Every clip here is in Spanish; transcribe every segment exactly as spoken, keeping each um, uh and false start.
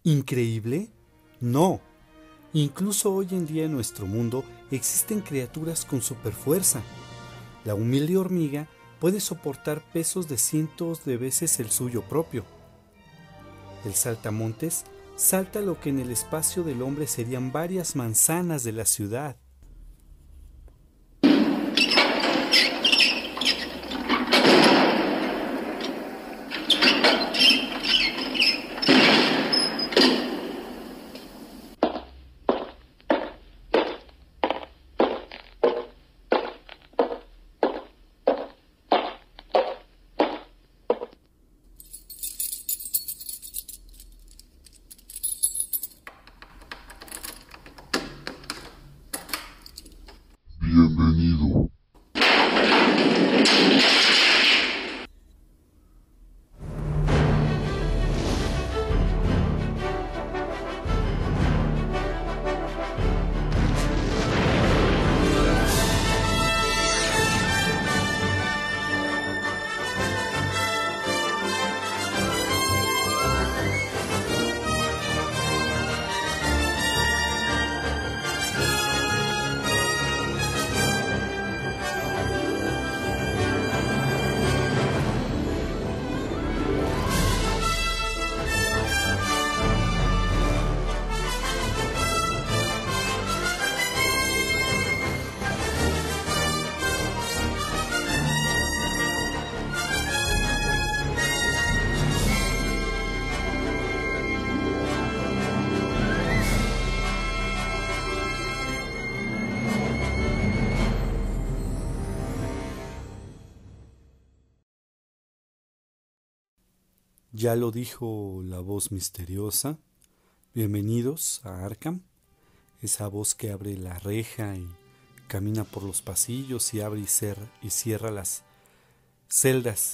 ¿Increíble? No. Incluso hoy en día en nuestro mundo existen criaturas con superfuerza. La humilde hormiga puede soportar pesos de cientos de veces el suyo propio. El saltamontes salta lo que en el espacio del hombre serían varias manzanas de la ciudad. Bienvenido. Ya lo dijo la voz misteriosa. Bienvenidos a Arkham, esa voz que abre la reja y camina por los pasillos y abre y cierra, y cierra las celdas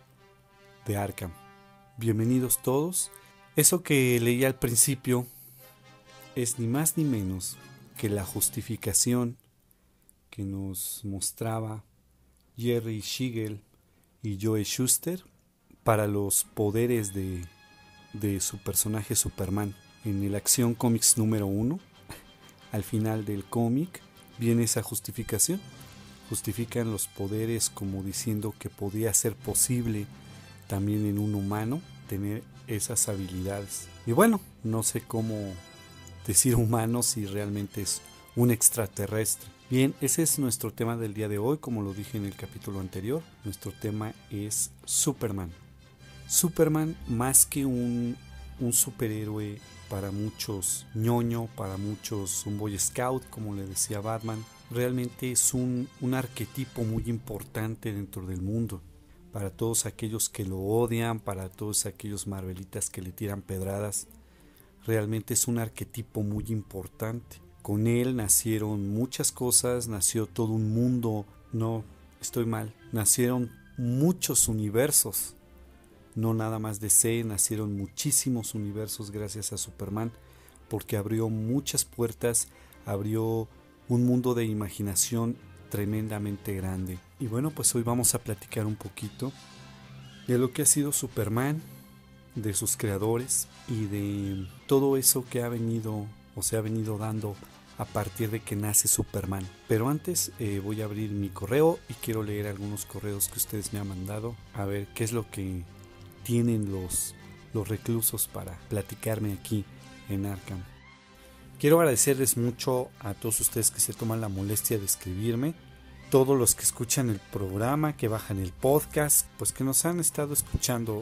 de Arkham. Bienvenidos todos. Eso que leí al principio es ni más ni menos que la justificación que nos mostraba Jerry Siegel y Joe Shuster para los poderes de, de su personaje Superman. En el Acción Comics número uno, al final del cómic, viene esa justificación. Justifican los poderes como diciendo que podía ser posible también en un humano tener esas habilidades. Y bueno, no sé cómo decir humano si realmente es un extraterrestre. Bien, ese es nuestro tema del día de hoy, como lo dije en el capítulo anterior. Nuestro tema es Superman. Superman, más que un, un superhéroe para muchos ñoño, para muchos un boy scout, como le decía Batman, realmente es un, un arquetipo muy importante dentro del mundo. Para todos aquellos que lo odian, para todos aquellos marvelitas que le tiran pedradas, realmente es un arquetipo muy importante. Con él nacieron muchas cosas, nació todo un mundo, no, estoy mal, nacieron muchos universos. No nada más D C, nacieron muchísimos universos gracias a Superman, porque abrió muchas puertas, abrió un mundo de imaginación tremendamente grande. Y bueno, pues hoy vamos a platicar un poquito de lo que ha sido Superman, de sus creadores y de todo eso que ha venido o se ha venido dando a partir de que nace Superman. Pero antes eh, voy a abrir mi correo y quiero leer algunos correos que ustedes me han mandado, a ver qué es lo que tienen los, los reclusos para platicarme aquí en Arkham. Quiero agradecerles mucho a todos ustedes que se toman la molestia de escribirme, todos los que escuchan el programa, que bajan el podcast, pues que nos han estado escuchando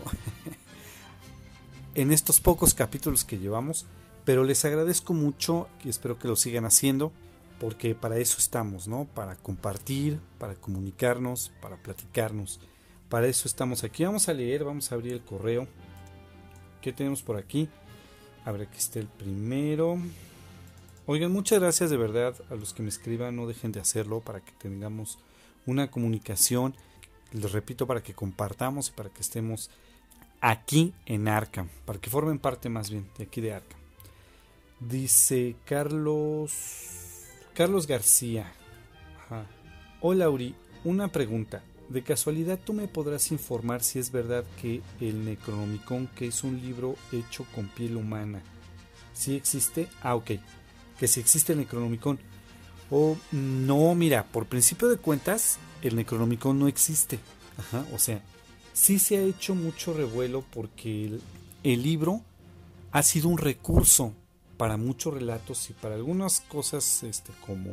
en estos pocos capítulos que llevamos, pero les agradezco mucho y espero que lo sigan haciendo, porque para eso estamos, ¿no? Para compartir, para comunicarnos, para platicarnos. Para eso estamos aquí. Vamos a leer, vamos a abrir el correo. ¿Qué tenemos por aquí? A ver, aquí está el primero. Oigan, muchas gracias de verdad a los que me escriban. No dejen de hacerlo para que tengamos una comunicación. Les repito, para que compartamos y para que estemos aquí en Arkham. Para que formen parte más bien de aquí de Arkham. Dice Carlos... Carlos García. Ajá. Hola, Uri. Una pregunta. de casualidad tú me podrás informar si es verdad que el Necronomicon, que es un libro hecho con piel humana, ¿sí existe? Ah, ok, que si existe el Necronomicon. O no, mira, por principio de cuentas, el Necronomicon no existe. Ajá, o sea, sí se ha hecho mucho revuelo porque el, el libro ha sido un recurso para muchos relatos y para algunas cosas este, como,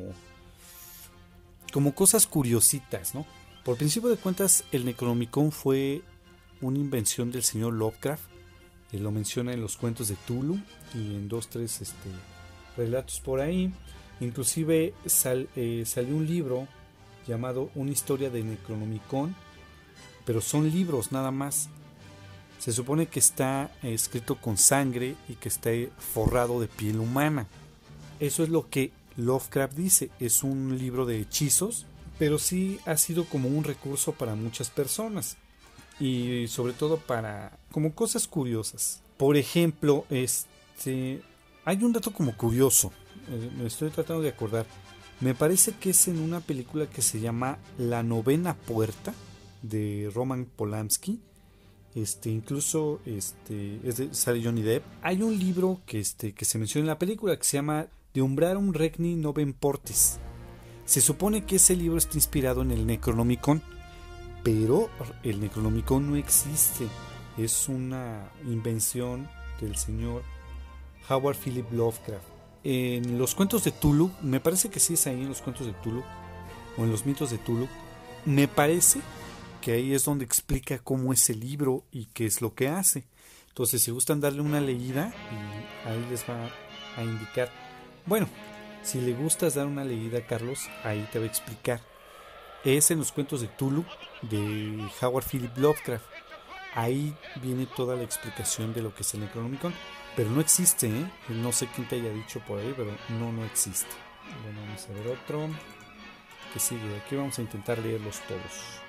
como cosas curiositas, ¿no? Por principio de cuentas, el Necronomicon fue una invención del señor Lovecraft. Él lo menciona en los cuentos de Cthulhu y en dos, tres este, relatos por ahí. Inclusive sal, eh, salió un libro llamado Una historia de Necronomicon, pero son libros nada más. Se supone que está escrito con sangre y que está forrado de piel humana. Eso es lo que Lovecraft dice. Es un libro de hechizos, pero sí ha sido como un recurso para muchas personas y sobre todo para como cosas curiosas. Por ejemplo, este hay un dato como curioso, eh, me estoy tratando de acordar. Me parece que es en una película que se llama La novena puerta de Roman Polanski. Este, incluso este, es de, sale Johnny Depp. Hay un libro que, este, que se menciona en la película que se llama De Umbrarum Regni Novem Portis. Se supone que ese libro está inspirado en el Necronomicon, pero el Necronomicon no existe. Es una invención del señor Howard Philip Lovecraft. En los cuentos de Cthulhu, me parece que sí es ahí en los cuentos de Cthulhu, o en los mitos de Cthulhu, me parece que ahí es donde explica cómo es el libro y qué es lo que hace. Entonces, si gustan darle una leída, y ahí les va a indicar. Bueno, si le gustas dar una leída, Carlos, ahí te va a explicar. Es en los cuentos de Cthulhu de Howard Philip Lovecraft. Ahí viene toda la explicación de lo que es el Necronomicon, pero no existe, ¿eh? No sé quién te haya dicho por ahí, pero no, no existe. Bueno, vamos a ver otro. Que sigue, aquí vamos a intentar leerlos todos.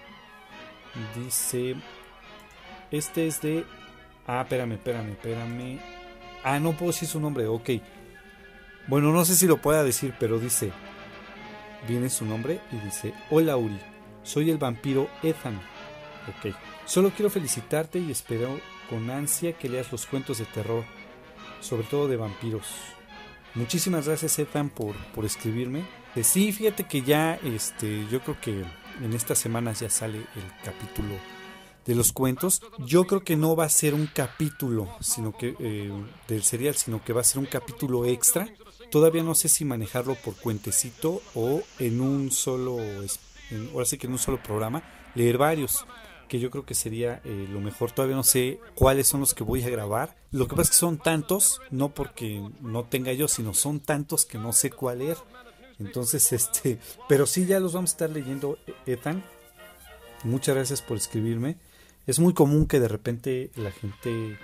Dice, este es de... Ah, espérame, espérame, espérame. Ah, no puedo decir su nombre, ok. Bueno, no sé si lo pueda decir, pero dice... Viene su nombre y dice: Hola Uri, soy el vampiro Ethan. Ok. Solo quiero felicitarte y espero con ansia que leas los cuentos de terror, sobre todo de vampiros. Muchísimas gracias, Ethan, por, por escribirme. Eh, sí, fíjate que ya, este, yo creo que en estas semanas ya sale el capítulo de los cuentos. Yo creo que no va a ser un capítulo sino que eh, del serial, sino que va a ser un capítulo extra. Todavía no sé si manejarlo por cuentecito o en un solo, en, ahora sí que en un solo programa, leer varios, que yo creo que sería eh, lo mejor. Todavía no sé cuáles son los que voy a grabar. Lo que pasa es que son tantos, no porque no tenga yo, sino son tantos que no sé cuál leer. Entonces, este, pero sí ya los vamos a estar leyendo, Ethan. Muchas gracias por escribirme. Es muy común que de repente la gente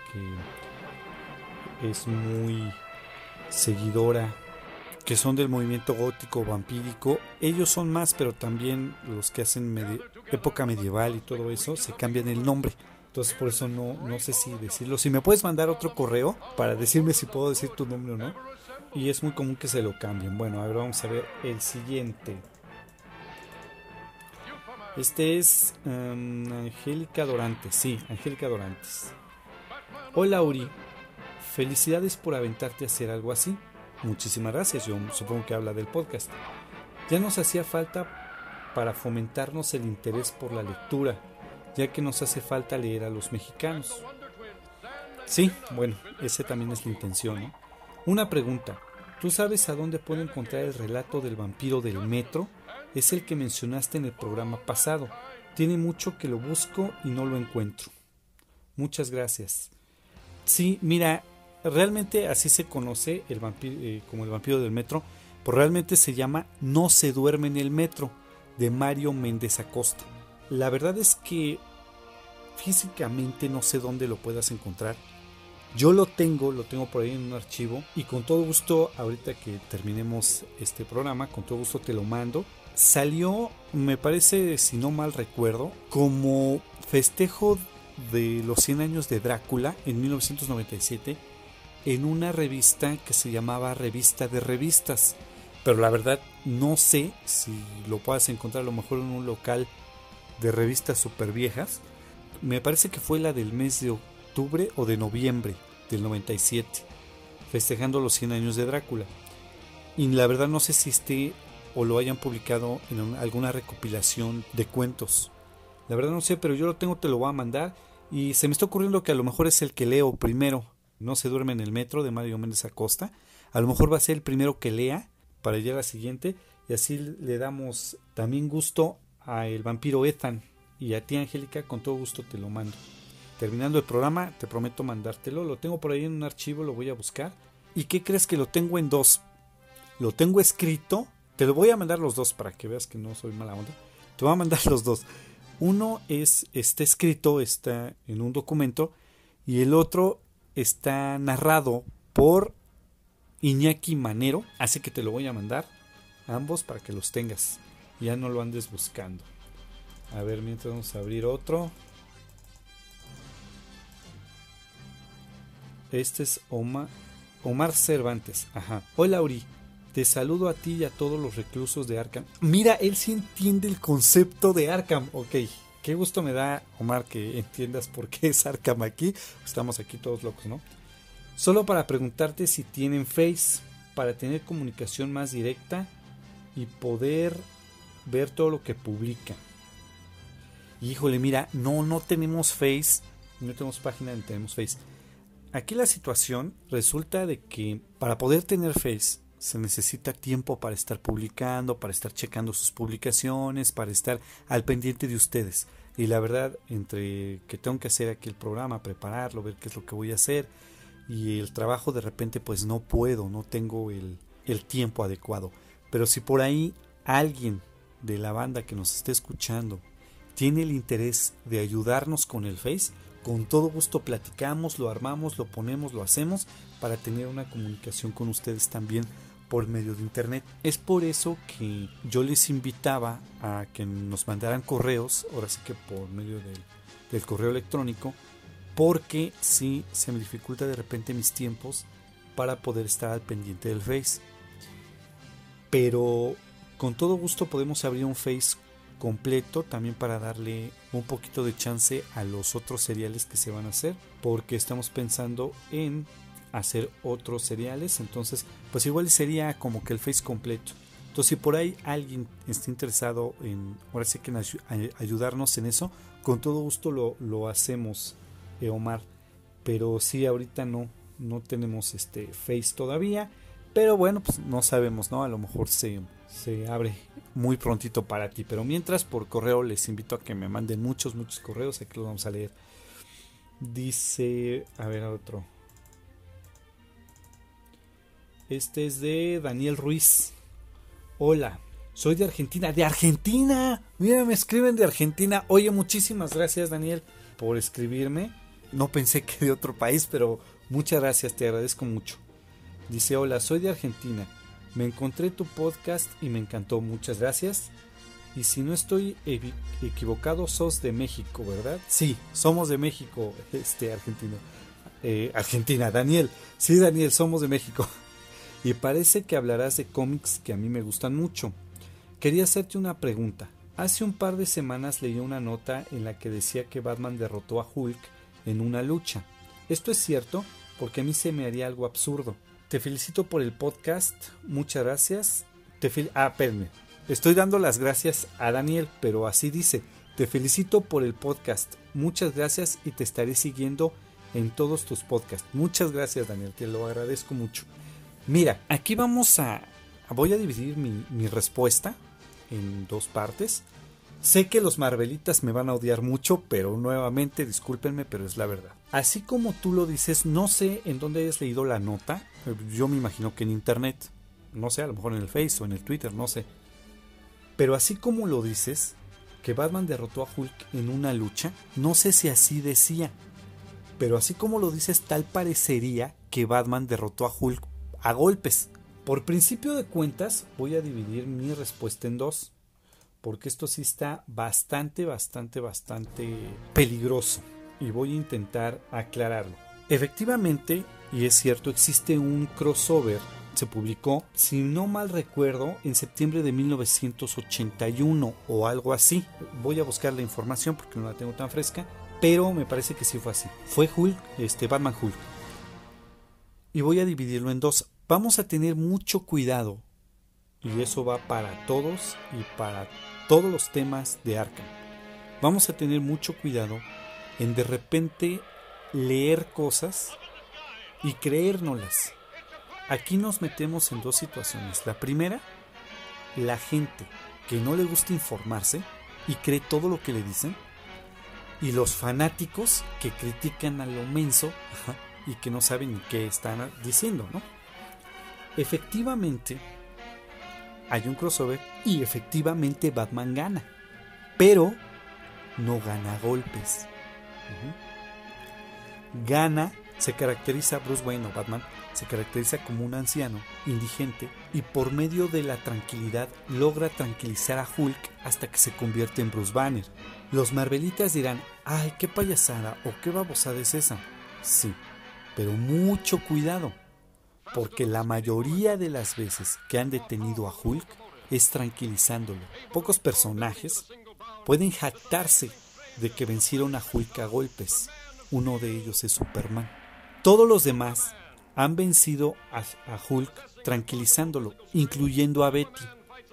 que es muy seguidora, que son del movimiento gótico vampírico, ellos son más, pero también los que hacen medi- época medieval y todo eso, se cambian el nombre. Entonces por eso no, no sé si decirlo. Si me puedes mandar otro correo para decirme si puedo decir tu nombre o no. Y es muy común que se lo cambien. Bueno, ahora vamos a ver el siguiente. Este es um, Angélica Dorantes. Sí, Angélica Dorantes. Hola Uri, felicidades por aventarte a hacer algo así. Muchísimas gracias, yo supongo que habla del podcast. Ya nos hacía falta para fomentarnos el interés por la lectura, ya que nos hace falta leer a los mexicanos. Sí, bueno, esa también es la intención, ¿no? Una pregunta, ¿tú sabes a dónde puedo encontrar el relato del vampiro del metro? Es el que mencionaste en el programa pasado. Tiene mucho que lo busco y no lo encuentro. Muchas gracias. Sí, mira, realmente así se conoce el vampiro, eh, como el vampiro del metro, pero realmente se llama No se duerme en el metro, de Mario Méndez Acosta. La verdad es que físicamente no sé dónde lo puedas encontrar. Yo lo tengo, lo tengo por ahí en un archivo y con todo gusto, ahorita que terminemos este programa, con todo gusto te lo mando. Salió, me parece, si no mal recuerdo, como festejo de los cien años de Drácula en mil novecientos noventa y siete en una revista que se llamaba Revista de Revistas, pero la verdad no sé si lo puedas encontrar a lo mejor en un local de revistas super viejas. Me parece que fue la del mes de octubre o de noviembre del noventa y siete, festejando los cien años de Drácula. Y la verdad no sé si esté o lo hayan publicado en un, alguna recopilación de cuentos. La verdad no sé, pero yo lo tengo, te lo voy a mandar. Y se me está ocurriendo que a lo mejor es el que leo primero. No se duerme en el metro, de Mario Méndez Acosta. A lo mejor va a ser el primero que lea para ir a la siguiente. Y así le damos también gusto a el vampiro Ethan. Y a ti, Angélica, con todo gusto te lo mando. Terminando el programa, te prometo mandártelo. Lo tengo por ahí en un archivo, lo voy a buscar. ¿Y qué crees? Que lo tengo en dos. Lo tengo escrito. Te lo voy a mandar los dos para que veas que no soy mala onda. Te voy a mandar los dos. Uno es, está escrito, está en un documento. Y el otro está narrado por Iñaki Manero. Así que te lo voy a mandar ambos para que los tengas. Ya no lo andes buscando. A ver, mientras vamos a abrir otro. Este es Omar, Omar Cervantes. Ajá. Hola, Uri. Te saludo a ti y a todos los reclusos de Arkham. Mira, él sí entiende el concepto de Arkham. Ok. Qué gusto me da, Omar, que entiendas por qué es Arkham aquí. Estamos aquí todos locos, ¿no? Solo para preguntarte si tienen Face, para tener comunicación más directa y poder ver todo lo que publican. Híjole, mira, no, no tenemos Face, no tenemos página ni tenemos Face. Aquí la situación resulta de que para poder tener Face se necesita tiempo para estar publicando, para estar checando sus publicaciones, para estar al pendiente de ustedes. Y la verdad, entre que tengo que hacer aquí el programa, prepararlo, ver qué es lo que voy a hacer, y el trabajo, de repente pues no puedo, no tengo el, el tiempo adecuado. Pero si por ahí alguien de la banda que nos esté escuchando tiene el interés de ayudarnos con el Face, con todo gusto platicamos, lo armamos, lo ponemos, lo hacemos para tener una comunicación con ustedes también por medio de internet. Es por eso que yo les invitaba a que nos mandaran correos, ahora sí que por medio del, del correo electrónico, porque sí se me dificulta de repente mis tiempos para poder estar al pendiente del Face. Pero con todo gusto podemos abrir un Face completo también para darle un poquito de chance a los otros seriales que se van a hacer, porque estamos pensando en hacer otros seriales. Entonces pues igual sería como que el Face completo. Entonces si por ahí alguien está interesado en, ahora sí que en ay- ayudarnos en eso, con todo gusto lo, lo hacemos, eh, Omar. Pero sí, ahorita no no tenemos este Face todavía, pero bueno, pues no sabemos, ¿no? A lo mejor se, se abre muy prontito para ti. Pero mientras, por correo les invito a que me manden muchos, muchos correos. Aquí los vamos a leer. Dice, a ver, otro. Este es de Daniel Ruiz. Hola, soy de Argentina. ¡De Argentina! Mira, me escriben de Argentina. Oye, muchísimas gracias, Daniel, por escribirme. No pensé que de otro país, pero muchas gracias, te agradezco mucho. Dice, hola, soy de Argentina. Me encontré tu podcast y me encantó. Muchas gracias. Y si no estoy evi- equivocado, sos de México, ¿verdad? Sí, somos de México, este argentino. Eh, Argentina, Daniel. Sí, Daniel, somos de México. Y parece que hablarás de cómics que a mí me gustan mucho. Quería hacerte una pregunta. Hace un par de semanas leí una nota en la que decía que Batman derrotó a Hulk en una lucha. ¿Esto es cierto? Porque a mí se me haría algo absurdo. Te felicito por el podcast, muchas gracias. Te fel- ah, espérenme. Estoy dando las gracias a Daniel, pero así dice. Te felicito por el podcast, muchas gracias y te estaré siguiendo en todos tus podcasts. Muchas gracias, Daniel, te lo agradezco mucho. Mira, aquí vamos a... Voy a dividir mi, mi respuesta en dos partes. Sé que los Marvelitas me van a odiar mucho, pero nuevamente, discúlpenme, pero es la verdad. Así como tú lo dices, no sé en dónde hayas leído la nota. Yo me imagino que en internet. No sé, a lo mejor en el Face o en el Twitter, no sé. Pero así como lo dices, que Batman derrotó a Hulk en una lucha, no sé si así decía. Pero así como lo dices, tal parecería que Batman derrotó a Hulk a golpes. Por principio de cuentas, voy a dividir mi respuesta en dos. Porque esto sí está bastante, bastante, bastante peligroso. Y voy a intentar aclararlo. Efectivamente, y es cierto, existe un crossover se publicó, si no mal recuerdo, en septiembre de mil novecientos ochenta y uno o algo así. Voy a buscar la información porque no la tengo tan fresca, pero me parece que sí fue así. Fue Hulk, este Batman Hulk. Y voy a dividirlo en dos. Vamos a tener mucho cuidado, y eso va para todos y para todos los temas de Arkham. Vamos a tener mucho cuidado en de repente leer cosas y creérnoslas. Aquí nos metemos en dos situaciones. La primera, la gente que no le gusta informarse y cree todo lo que le dicen, y los fanáticos que critican a lo menso, ajá, y que no saben ni qué están diciendo, ¿no? Efectivamente hay un crossover y efectivamente Batman gana, pero no gana a golpes. Uh-huh. Gana, se caracteriza Bruce Wayne o Batman, se caracteriza como un anciano, indigente, y por medio de la tranquilidad logra tranquilizar a Hulk hasta que se convierte en Bruce Banner. Los Marvelitas dirán, ay, qué payasada o qué babosada es esa. Sí, pero mucho cuidado, porque la mayoría de las veces que han detenido a Hulk es tranquilizándolo. Pocos personajes pueden jactarse de que vencieron a Hulk a golpes. Uno de ellos es Superman. Todos los demás han vencido a, a Hulk tranquilizándolo, incluyendo a Betty.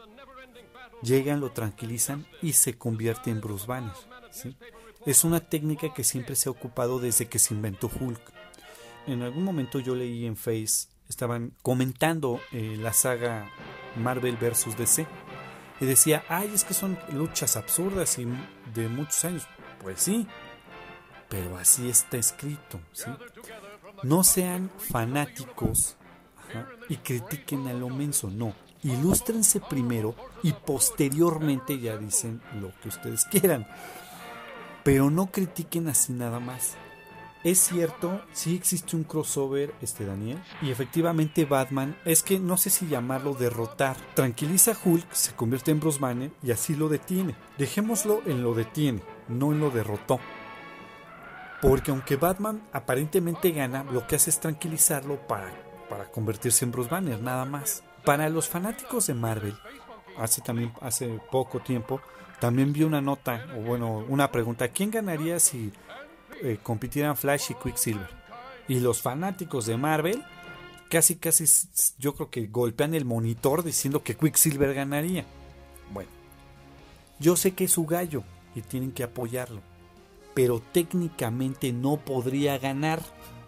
Llegan, lo tranquilizan y se convierte en Bruce Banner, ¿sí? Es una técnica que siempre se ha ocupado desde que se inventó Hulk. En algún momento yo leí en Face, estaban comentando eh, la saga Marvel versus D C, y decía, ay, es que son luchas absurdas y de muchos años. Pues sí, pero así está escrito, ¿sí? No sean fanáticos, ajá, y critiquen a lo menso, no. Ilústrense primero y posteriormente ya dicen lo que ustedes quieran. Pero no critiquen así nada más. Es cierto, sí existe un crossover, este Daniel, y efectivamente Batman, es que no sé si llamarlo derrotar. Tranquiliza a Hulk, se convierte en Bruce Banner y así lo detiene. Dejémoslo en lo detiene, no en lo derrotó. Porque aunque Batman aparentemente gana, lo que hace es tranquilizarlo para, para convertirse en Bruce Banner, nada más. Para los fanáticos de Marvel, hace también hace poco tiempo, también vi una nota, o bueno, una pregunta, ¿quién ganaría si eh, compitieran Flash y Quicksilver? Y los fanáticos de Marvel, casi casi yo creo que golpean el monitor diciendo que Quicksilver ganaría. Bueno, yo sé que es su gallo y tienen que apoyarlo, pero técnicamente no podría ganar.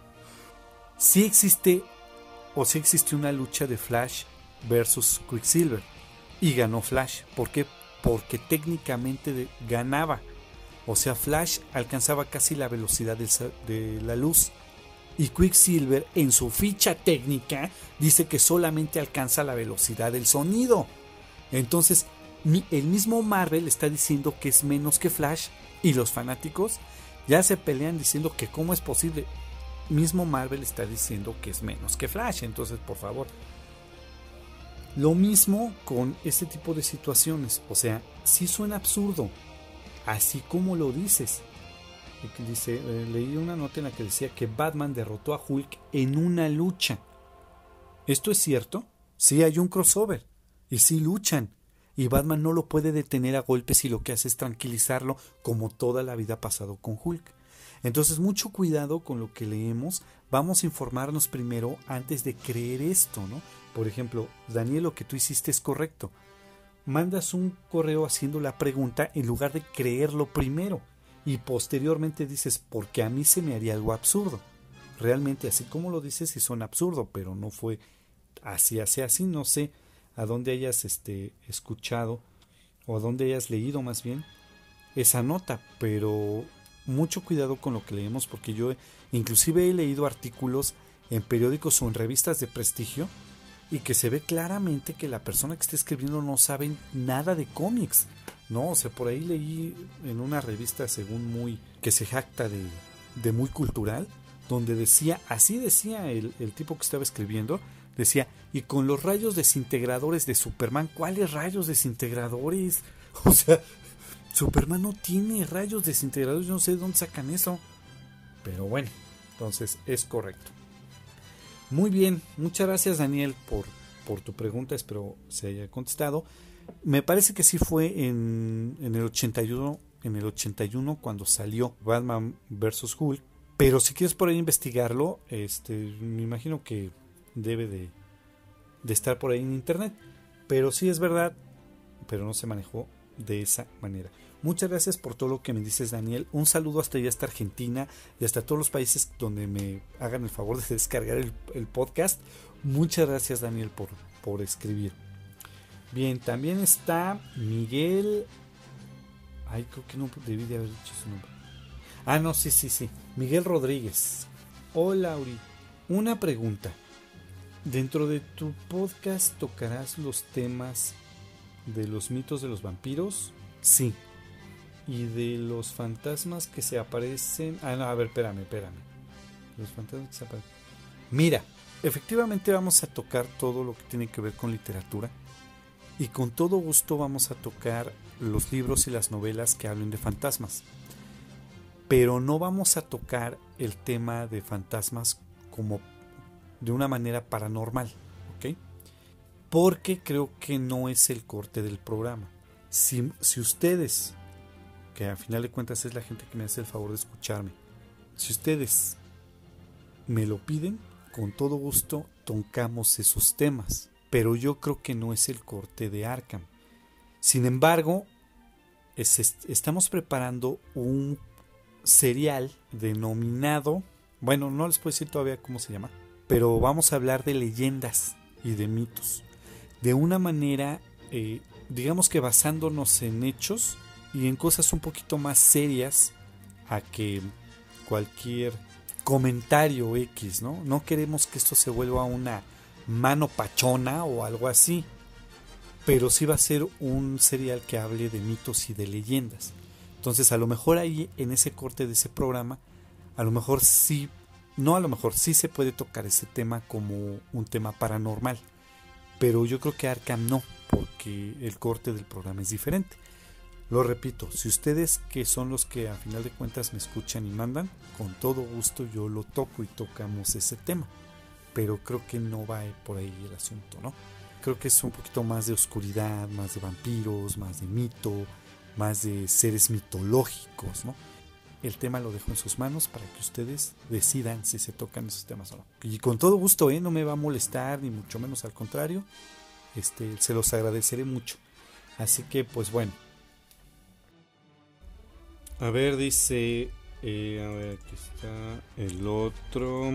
Sí existe, o sí existe una lucha de Flash versus Quicksilver y ganó Flash. ¿Por qué? Porque técnicamente de, ganaba. O sea, Flash alcanzaba casi la velocidad de, de la luz, y Quicksilver en su ficha técnica dice que solamente alcanza la velocidad del sonido. Entonces mi, el mismo Marvel está diciendo que es menos que Flash, y los fanáticos ya se pelean diciendo que cómo es posible. Mismo Marvel está diciendo que es menos que Flash. Entonces, por favor, lo mismo con este tipo de situaciones. O sea, sí suena absurdo, así como lo dices. Dice, eh, leí una nota en la que decía que Batman derrotó a Hulk en una lucha. ¿Esto es cierto? Sí, hay un crossover y sí luchan, y Batman no lo puede detener a golpes y lo que hace es tranquilizarlo, como toda la vida ha pasado con Hulk. Entonces, mucho cuidado con lo que leemos. Vamos a informarnos primero antes de creer esto, ¿no? Por ejemplo, Daniel, lo que tú hiciste es correcto. Mandas un correo haciendo la pregunta en lugar de creerlo primero, y posteriormente dices, porque a mí se me haría algo absurdo. Realmente, así como lo dices, sí suena absurdo, pero no fue así, así, así. No sé a dónde hayas este, escuchado o a dónde hayas leído más bien esa nota, pero mucho cuidado con lo que leemos, porque yo inclusive he leído artículos en periódicos o en revistas de prestigio y que se ve claramente que la persona que está escribiendo no sabe nada de cómics, ¿no? O sea, por ahí leí en una revista, según muy, que se jacta de, de muy cultural, donde decía, así decía el, el tipo que estaba escribiendo, decía, y con los rayos desintegradores de Superman. ¿Cuáles rayos desintegradores? O sea, Superman no tiene rayos desintegradores, yo no sé de dónde sacan eso. Pero bueno, entonces es correcto. Muy bien, muchas gracias Daniel por, por tu pregunta, espero se haya contestado. Me parece que sí fue en, en el ochenta y uno, en el ochenta y uno cuando salió Batman versus. Hulk, pero si quieres por ahí investigarlo, este, me imagino que debe de, de estar por ahí en internet, pero sí es verdad, pero no se manejó de esa manera. Muchas gracias por todo lo que me dices, Daniel. Un saludo hasta allá, hasta Argentina y hasta todos los países donde me hagan el favor de descargar el, el podcast. Muchas gracias, Daniel, por, por escribir. Bien, también está Miguel. Ay, creo que no debí de haber dicho su nombre. Ah, no, sí, sí, sí. Miguel Rodríguez. Hola, Uri. Una pregunta. Dentro de tu podcast tocarás los temas de los mitos de los vampiros. Sí. Y de los fantasmas que se aparecen. Ah, no, a ver, espérame, espérame. Los fantasmas que se aparecen. Mira, efectivamente vamos a tocar todo lo que tiene que ver con literatura. Y con todo gusto vamos a tocar los libros y las novelas que hablen de fantasmas. Pero no vamos a tocar el tema de fantasmas como de una manera paranormal, ¿ok? Porque creo que no es el corte del programa. Si, si ustedes, que a final de cuentas es la gente que me hace el favor de escucharme, si ustedes me lo piden, con todo gusto tocamos esos temas. Pero yo creo que no es el corte de Arkham. Sin embargo, es, est- estamos preparando un serial denominado, bueno, no les puedo decir todavía cómo se llama, pero vamos a hablar de leyendas y de mitos de una manera, eh, digamos que basándonos en hechos y en cosas un poquito más serias a que cualquier comentario X, ¿no? No queremos que esto se vuelva una mano pachona o algo así, pero sí va a ser un serial que hable de mitos y de leyendas. Entonces a lo mejor ahí en ese corte de ese programa, a lo mejor sí, no a lo mejor sí se puede tocar ese tema como un tema paranormal, pero yo creo que Arkham no, porque el corte del programa es diferente. Lo repito, si ustedes que son los que a final de cuentas me escuchan y mandan, con todo gusto yo lo toco y tocamos ese tema, pero creo que no va por ahí el asunto, ¿no? Creo que es un poquito más de oscuridad, más de vampiros, más de mito, más de seres mitológicos, ¿no? El tema lo dejo en sus manos para que ustedes decidan si se tocan esos temas o no. Y con todo gusto, ¿eh? No me va a molestar, ni mucho menos, al contrario. Este, se los agradeceré mucho. Así que, pues bueno. A ver, dice... Eh, a ver, aquí está el otro.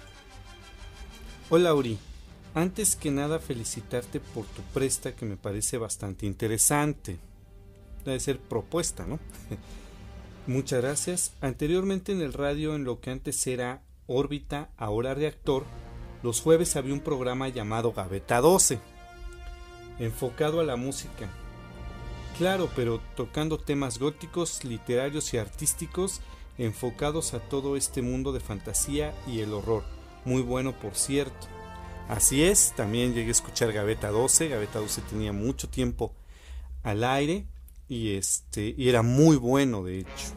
Hola, Uri. Antes que nada, felicitarte por tu presta, que me parece bastante interesante. Debe ser propuesta, ¿no? Muchas gracias. Anteriormente en el radio, en lo que antes era Órbita, ahora Reactor, los jueves había un programa llamado Gaveta doce, enfocado a la música. Claro, pero tocando temas góticos, literarios y artísticos, enfocados a todo este mundo de fantasía y el horror. Muy bueno, por cierto. Así es, también llegué a escuchar Gaveta doce. Gaveta doce tenía mucho tiempo al aire. Y este y era muy bueno, de hecho.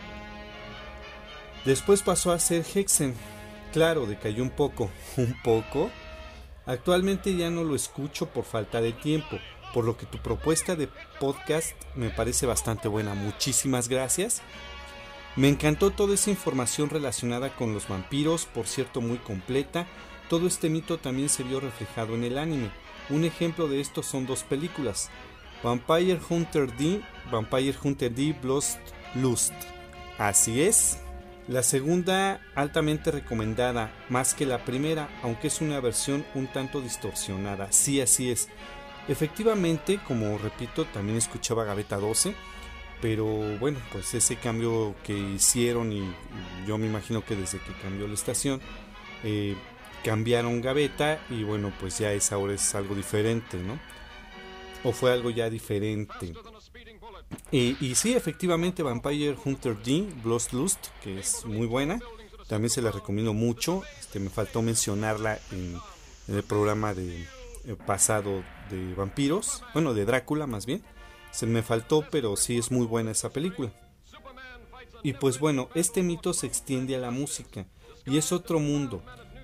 Después pasó a ser Hexen. Claro, decayó un poco. ¿Un poco? Actualmente ya no lo escucho por falta de tiempo, por lo que tu propuesta de podcast me parece bastante buena. Muchísimas gracias. Me encantó toda esa información relacionada con los vampiros, por cierto muy completa. Todo este mito también se vio reflejado en el anime. Un ejemplo de esto son dos películas: Vampire Hunter D, Vampire Hunter D Bloodlust. Así es. La segunda altamente recomendada, más que la primera, aunque es una versión un tanto distorsionada. Sí, así es. Efectivamente, como repito, también escuchaba Gaveta doce, pero bueno, pues ese cambio que hicieron, y yo me imagino que desde que cambió la estación, eh, cambiaron Gaveta, y bueno, pues ya es ahora es algo diferente, ¿no? O fue algo ya diferente. Y, y sí, efectivamente, Vampire Hunter D, Bloodlust, que es muy buena, también se la recomiendo mucho. Este, me faltó mencionarla en, en el programa de eh, pasado de vampiros, bueno, de Drácula más bien. Se me faltó, pero sí es muy buena esa película. Y pues bueno, este mito se extiende a la música, y es otro mundo.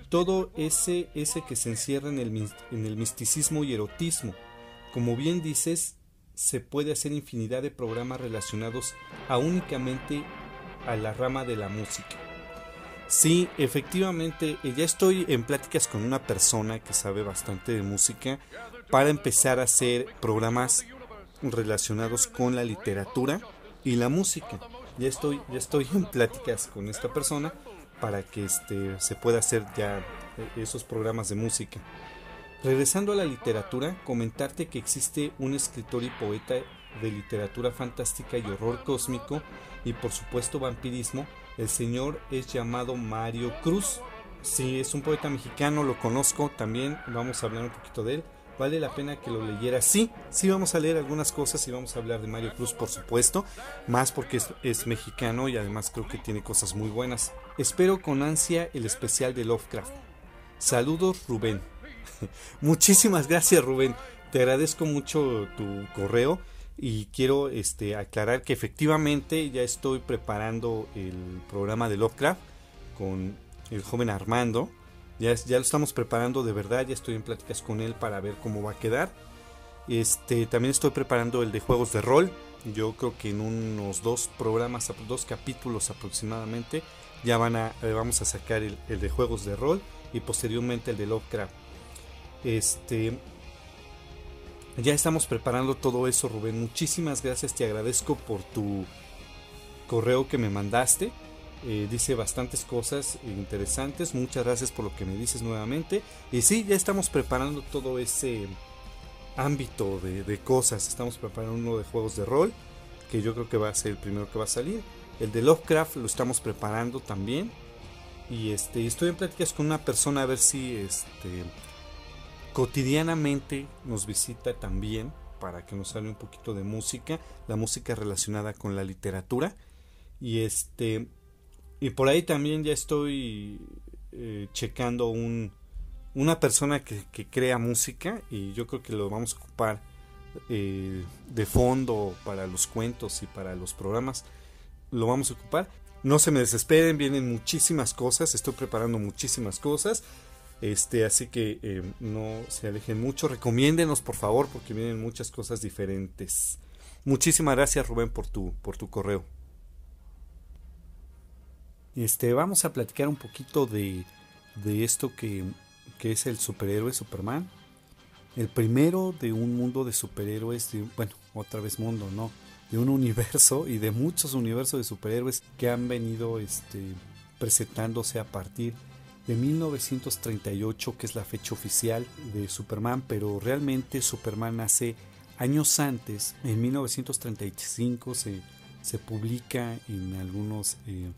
todo ese, ese que se encierra en el, en el misticismo y erotismo. Como bien dices, se puede hacer infinidad de programas relacionados a únicamente a la rama de la música. Sí, efectivamente, ya estoy en pláticas con una persona que sabe bastante de música para empezar a hacer programas relacionados con la literatura y la música. Ya estoy, ya estoy en pláticas con esta persona para que este, se pueda hacer ya esos programas de música. Regresando a la literatura, comentarte que existe un escritor y poeta de literatura fantástica y horror cósmico y por supuesto vampirismo. El señor es llamado Mario Cruz. Sí, es un poeta mexicano, lo conozco también, vamos a hablar un poquito de él. Vale la pena que lo leyera. Sí, sí vamos a leer algunas cosas y vamos a hablar de Mario Cruz, por supuesto, más porque es, es mexicano y además creo que tiene cosas muy buenas. Espero con ansia el especial de Lovecraft. Saludos, Rubén. Muchísimas gracias, Rubén. Te agradezco mucho tu correo y quiero este, aclarar que efectivamente ya estoy preparando el programa de Lovecraft con el joven Armando. Ya, ya lo estamos preparando de verdad, ya estoy en pláticas con él para ver cómo va a quedar. Este, también estoy preparando el de juegos de rol. Yo creo que en unos dos programas, dos capítulos aproximadamente, ya van a, vamos a sacar el, el de juegos de rol y posteriormente el de Lovecraft. Este, ya estamos preparando todo eso, Rubén. Muchísimas gracias, te agradezco por tu correo que me mandaste. Eh, dice bastantes cosas interesantes. Muchas gracias por lo que me dices nuevamente. Y sí, ya estamos preparando todo ese ámbito de, de cosas. Estamos preparando uno de juegos de rol, que yo creo que va a ser el primero que va a salir. El de Lovecraft lo estamos preparando también. Y este, estoy en pláticas con una persona a ver si este, cotidianamente nos visita también, para que nos hable un poquito de música, la música relacionada con la literatura. Y este y por ahí también ya estoy eh, checando un una persona que, que crea música, y yo creo que lo vamos a ocupar eh, de fondo para los cuentos y para los programas. Lo vamos a ocupar. No se me desesperen, vienen muchísimas cosas, estoy preparando muchísimas cosas. Este, así que eh, no se alejen mucho, recomiéndenos por favor, porque vienen muchas cosas diferentes. Muchísimas gracias, Rubén, por tu, por tu correo. Este, vamos a platicar un poquito de, de esto que, que es el superhéroe Superman. El primero de un mundo de superhéroes, de, bueno, otra vez mundo, ¿no? De un universo y de muchos universos de superhéroes que han venido este, presentándose a partir de mil novecientos treinta y ocho, que es la fecha oficial de Superman, pero realmente Superman nace años antes. En mil novecientos treinta y cinco se, se publica en algunos eh,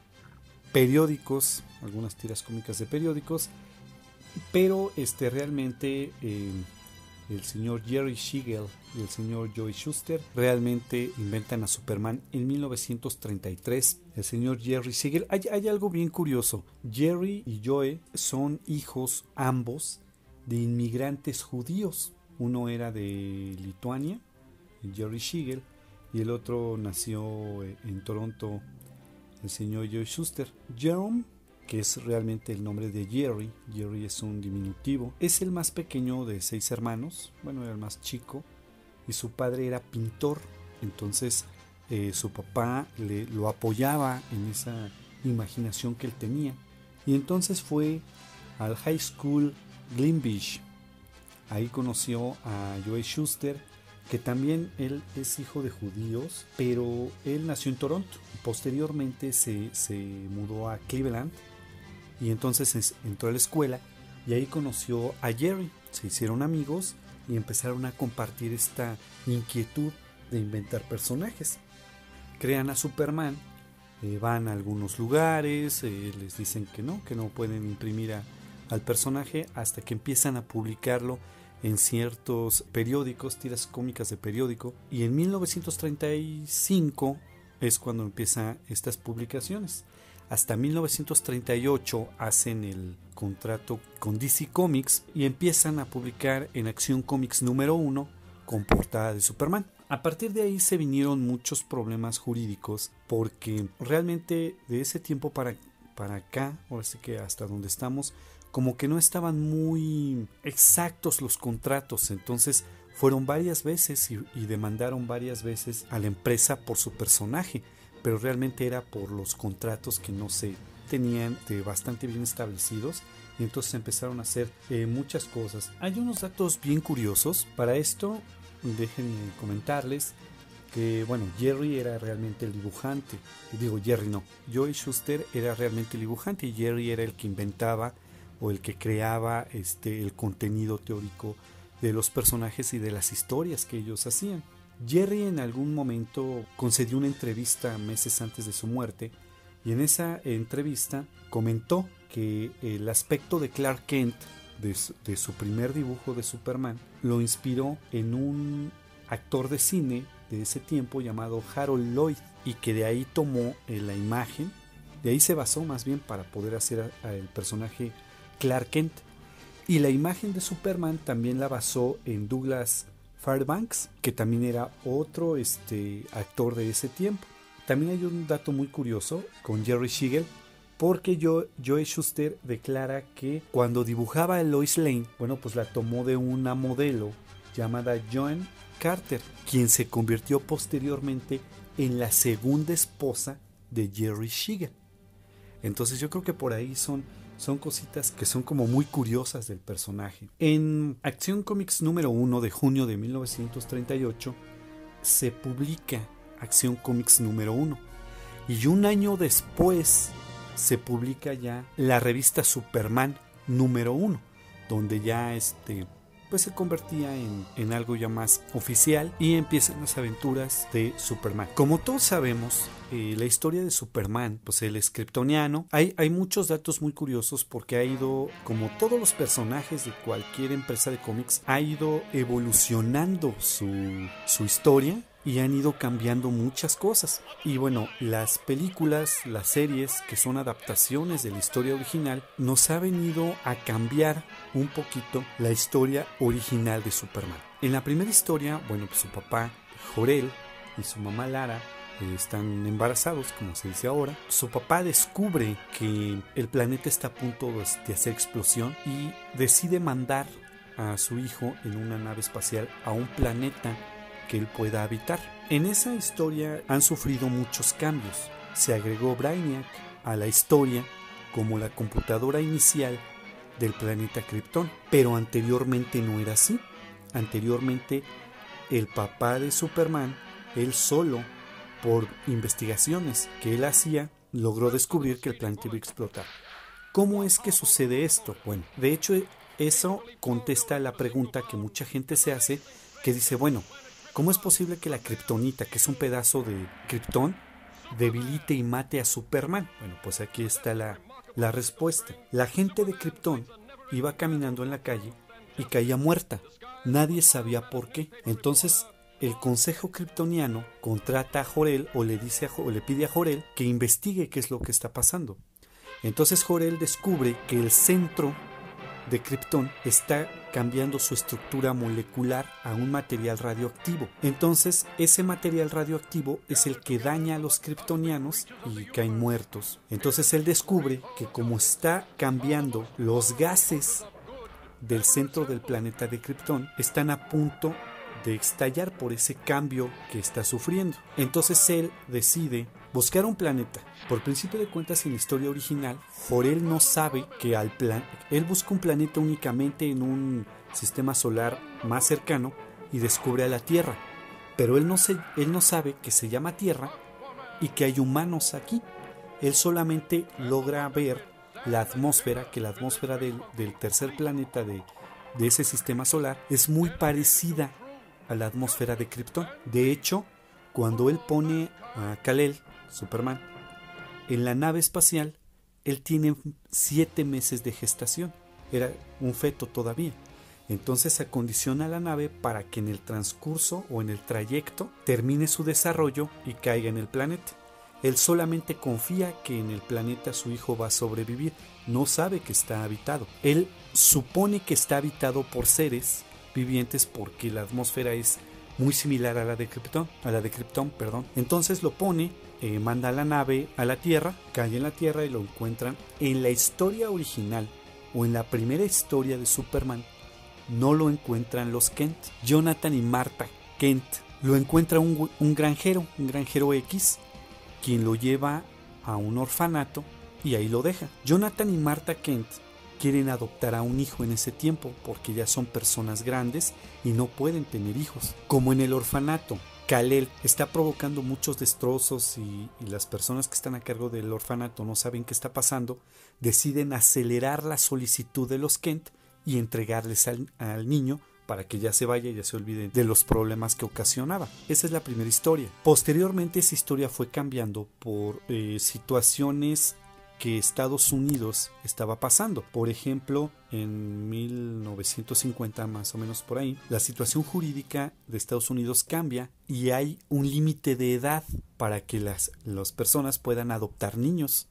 periódicos, algunas tiras cómicas de periódicos, pero este, realmente eh, el señor Jerry Siegel y el señor Joe Shuster realmente inventan a Superman en mil novecientos treinta y tres. El señor Jerry Siegel, hay, hay algo bien curioso. Jerry y Joe son hijos ambos de inmigrantes judíos. Uno era de Lituania, Jerry Siegel, y el otro nació en Toronto, el señor Joe Shuster. Jerome, que es realmente el nombre de Jerry, Jerry es un diminutivo, es el más pequeño de seis hermanos, bueno, era el más chico, y su padre era pintor. Entonces eh, su papá le, lo apoyaba en esa imaginación que él tenía, y entonces fue al High School Greenwich. Ahí conoció a Joe Shuster, que también él es hijo de judíos, pero él nació en Toronto. Posteriormente se, se mudó a Cleveland, y entonces entró a la escuela y ahí conoció a Jerry. Se hicieron amigos y empezaron a compartir esta inquietud de inventar personajes. Crean a Superman, eh, van a algunos lugares, eh, les dicen que no, que no pueden imprimir a, al personaje, hasta que empiezan a publicarlo en ciertos periódicos, tiras cómicas de periódico, y en mil novecientos treinta y cinco es cuando empiezan estas publicaciones. Hasta mil novecientos treinta y ocho hacen el contrato con D C Comics y empiezan a publicar en Acción Comics número uno con portada de Superman. A partir de ahí se vinieron muchos problemas jurídicos, porque realmente de ese tiempo para, para acá, ahora sí que hasta donde estamos, como que no estaban muy exactos los contratos, entonces fueron varias veces y, y demandaron varias veces a la empresa por su personaje, pero realmente era por los contratos que no se tenían de bastante bien establecidos, y entonces empezaron a hacer eh, muchas cosas. Hay unos datos bien curiosos. Para esto, déjenme comentarles que, bueno, Jerry era realmente el dibujante. Digo, Jerry no, Joe Shuster era realmente el dibujante y Jerry era el que inventaba o el que creaba este, el contenido teórico de los personajes y de las historias que ellos hacían. Jerry en algún momento concedió una entrevista meses antes de su muerte, y en esa entrevista comentó que el aspecto de Clark Kent de su, de su primer dibujo de Superman lo inspiró en un actor de cine de ese tiempo llamado Harold Lloyd, y que de ahí tomó eh, la imagen, de ahí se basó más bien para poder hacer a, a el personaje Clark Kent. Y la imagen de Superman también la basó en Douglas Fairbanks, que también era otro este, actor de ese tiempo. También hay un dato muy curioso con Jerry Siegel, porque Joe, Joe Shuster declara que cuando dibujaba a Lois Lane, bueno, pues la tomó de una modelo llamada Joan Carter, quien se convirtió posteriormente en la segunda esposa de Jerry Siegel. Entonces yo creo que por ahí son, son cositas que son como muy curiosas del personaje. En Acción Comics número uno de junio de mil novecientos treinta y ocho se publica Acción Comics número uno, y un año después se publica ya la revista Superman número uno, donde ya este pues se convertía en, en algo ya más oficial y empiezan las aventuras de Superman. Como todos sabemos, eh, la historia de Superman, pues él es kryptoniano. Hay, hay muchos datos muy curiosos porque ha ido, como todos los personajes de cualquier empresa de cómics, ha ido evolucionando su, su historia, y han ido cambiando muchas cosas. Y bueno, las películas, las series que son adaptaciones de la historia original, nos ha venido a cambiar un poquito la historia original de Superman. En la primera historia, bueno, pues su papá Jor-El y su mamá Lara eh, están embarazados, como se dice ahora. Su papá descubre que el planeta está a punto de hacer explosión y decide mandar a su hijo en una nave espacial a un planeta que él pueda habitar. En esa historia han sufrido muchos cambios. Se agregó Brainiac a la historia como la computadora inicial del planeta Krypton, pero anteriormente no era así. Anteriormente el papá de Superman, él solo, por investigaciones que él hacía, logró descubrir que el planeta iba a explotar. ¿Cómo es que sucede esto? Bueno, de hecho eso contesta la pregunta que mucha gente se hace, que dice, bueno, ¿cómo es posible que la kriptonita, que es un pedazo de Krypton, debilite y mate a Superman? Bueno, pues aquí está la, la respuesta. La gente de Krypton iba caminando en la calle y caía muerta. Nadie sabía por qué. Entonces el consejo kryptoniano contrata a Jor-El o le, dice a, o le pide a Jor-El que investigue qué es lo que está pasando. Entonces Jor-El descubre que el centro de Krypton está cambiando su estructura molecular a un material radioactivo. Entonces ese material radioactivo es el que daña a los kryptonianos y caen muertos. Entonces él descubre que como está cambiando, los gases del centro del planeta de Krypton están a punto de estallar por ese cambio que está sufriendo. Entonces él decide buscar un planeta. Por principio de cuentas, en la historia original, Jor-El no sabe que al plan, él busca un planeta únicamente en un sistema solar más cercano y descubre a la Tierra. Pero él no, se, él no sabe que se llama Tierra y que hay humanos aquí. Él solamente logra ver la atmósfera, que la atmósfera del, del tercer planeta de, de ese sistema solar es muy parecida a la atmósfera de Krypton. De hecho, cuando él pone a Kal-El, Superman, en la nave espacial, él tiene siete meses de gestación. Era un feto todavía. Entonces acondiciona la nave para que en el transcurso o en el trayecto termine su desarrollo y caiga en el planeta. Él solamente confía que en el planeta su hijo va a sobrevivir. No sabe que está habitado. Él supone que está habitado por seres vivientes porque la atmósfera es muy similar a la de Krypton, a la de Krypton, perdón. Entonces lo pone, eh, manda la nave a la Tierra, cae en la Tierra y lo encuentran. En la historia original o en la primera historia de Superman, no lo encuentran los Kent. Jonathan y Martha Kent lo encuentra un, un granjero, un granjero X, quien lo lleva a un orfanato y ahí lo deja. Jonathan y Martha Kent quieren adoptar a un hijo en ese tiempo porque ya son personas grandes y no pueden tener hijos. Como en el orfanato Kal-El está provocando muchos destrozos y, y las personas que están a cargo del orfanato no saben qué está pasando, deciden acelerar la solicitud de los Kent y entregarles al, al niño para que ya se vaya y ya se olvide de los problemas que ocasionaba. Esa es la primera historia. Posteriormente esa historia fue cambiando por eh, situaciones que Estados Unidos estaba pasando. Por ejemplo, en mil novecientos cincuenta, más o menos por ahí, la situación jurídica de Estados Unidos cambia y hay un límite de edad para que las, las personas puedan adoptar niños.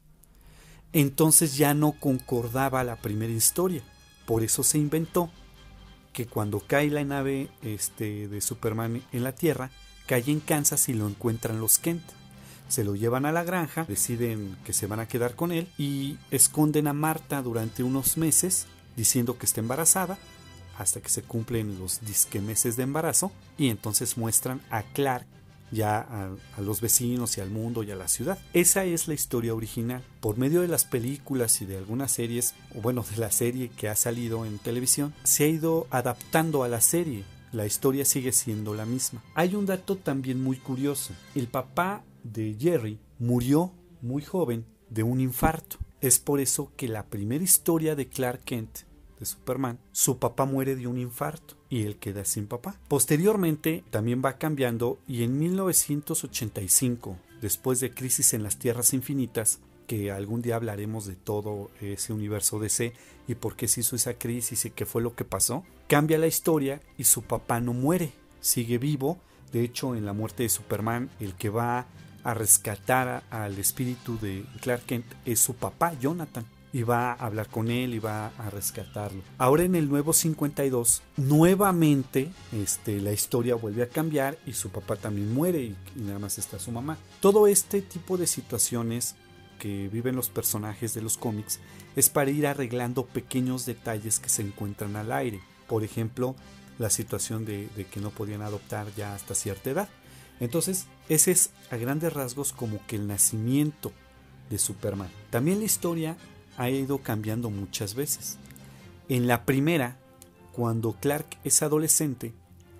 Entonces ya no concordaba la primera historia. Por eso se inventó que cuando cae la nave este, de Superman en la Tierra, cae en Kansas y lo encuentran los Kent. Se lo llevan a la granja, deciden que se van a quedar con él y esconden a Marta durante unos meses diciendo que está embarazada hasta que se cumplen los disque meses de embarazo y entonces muestran a Clark ya a, a los vecinos y al mundo y a la ciudad. Esa es la historia original. Por medio de las películas y de algunas series, o bueno, de la serie que ha salido en televisión, se ha ido adaptando a la serie. La historia sigue siendo la misma. Hay un dato también muy curioso. El papá de Jerry murió muy joven de un infarto. Es por eso que la primera historia de Clark Kent, de Superman, su papá muere de un infarto y él queda sin papá. Posteriormente también va cambiando y en mil novecientos ochenta y cinco, después de Crisis en las Tierras Infinitas, que algún día hablaremos de todo ese universo D C y por qué se hizo esa crisis y qué fue lo que pasó, cambia la historia y su papá no muere, sigue vivo. De hecho, en la muerte de Superman, el que va a rescatar al espíritu de Clark Kent es su papá, Jonathan, y va a hablar con él y va a rescatarlo. Ahora en el nuevo cincuenta y dos, nuevamente este, la historia vuelve a cambiar y su papá también muere y, y nada más está su mamá. Todo este tipo de situaciones que viven los personajes de los cómics es para ir arreglando pequeños detalles que se encuentran al aire. Por ejemplo, la situación de, de que no podían adoptar ya hasta cierta edad. Entonces, ese es a grandes rasgos como que el nacimiento de Superman. También la historia ha ido cambiando muchas veces. En la primera, cuando Clark es adolescente,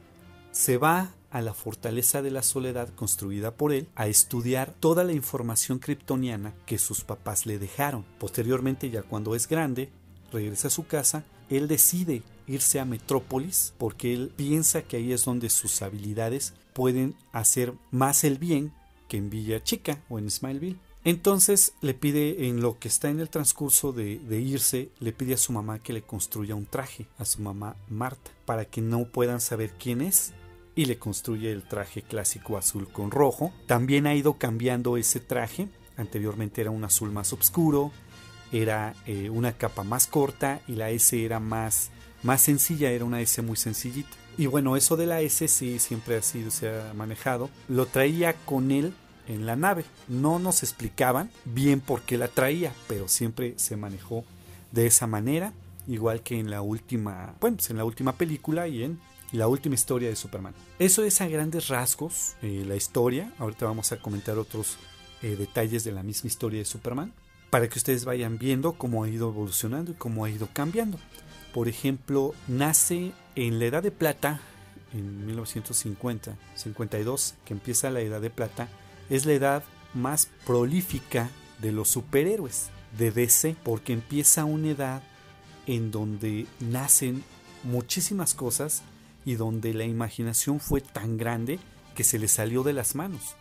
se va a la Fortaleza de la Soledad construida por él a estudiar toda la información kryptoniana que sus papás le dejaron. Posteriormente, ya cuando es grande, regresa a su casa, él decide irse a Metrópolis porque él piensa que ahí es donde sus habilidades pueden hacer más el bien que en Villa Chica o en Smileville. Entonces le pide, en lo que está en el transcurso de, de irse, le pide a su mamá que le construya un traje, a su mamá Marta, para que no puedan saber quién es, y le construye el traje clásico azul con rojo. También ha ido cambiando ese traje. Anteriormente era un azul más oscuro, era eh, una capa más corta y la S era más, más sencilla, era una S muy sencillita. Y bueno, eso de la S sí siempre ha sido, se ha manejado. Lo traía con él en la nave. No nos explicaban bien por qué la traía, pero siempre se manejó de esa manera, igual que en la última, bueno, pues en la última película y en la última historia de Superman. Eso es a grandes rasgos eh, la historia. Ahorita vamos a comentar otros eh, detalles de la misma historia de Superman, para que ustedes vayan viendo cómo ha ido evolucionando y cómo ha ido cambiando. Por ejemplo, nace en la Edad de Plata, en mil novecientos cincuenta, cincuenta y dos, que empieza la Edad de Plata. Es la edad más prolífica de los superhéroes de D C, porque empieza una edad en donde nacen muchísimas cosas y donde la imaginación fue tan grande que se le salió de las manos.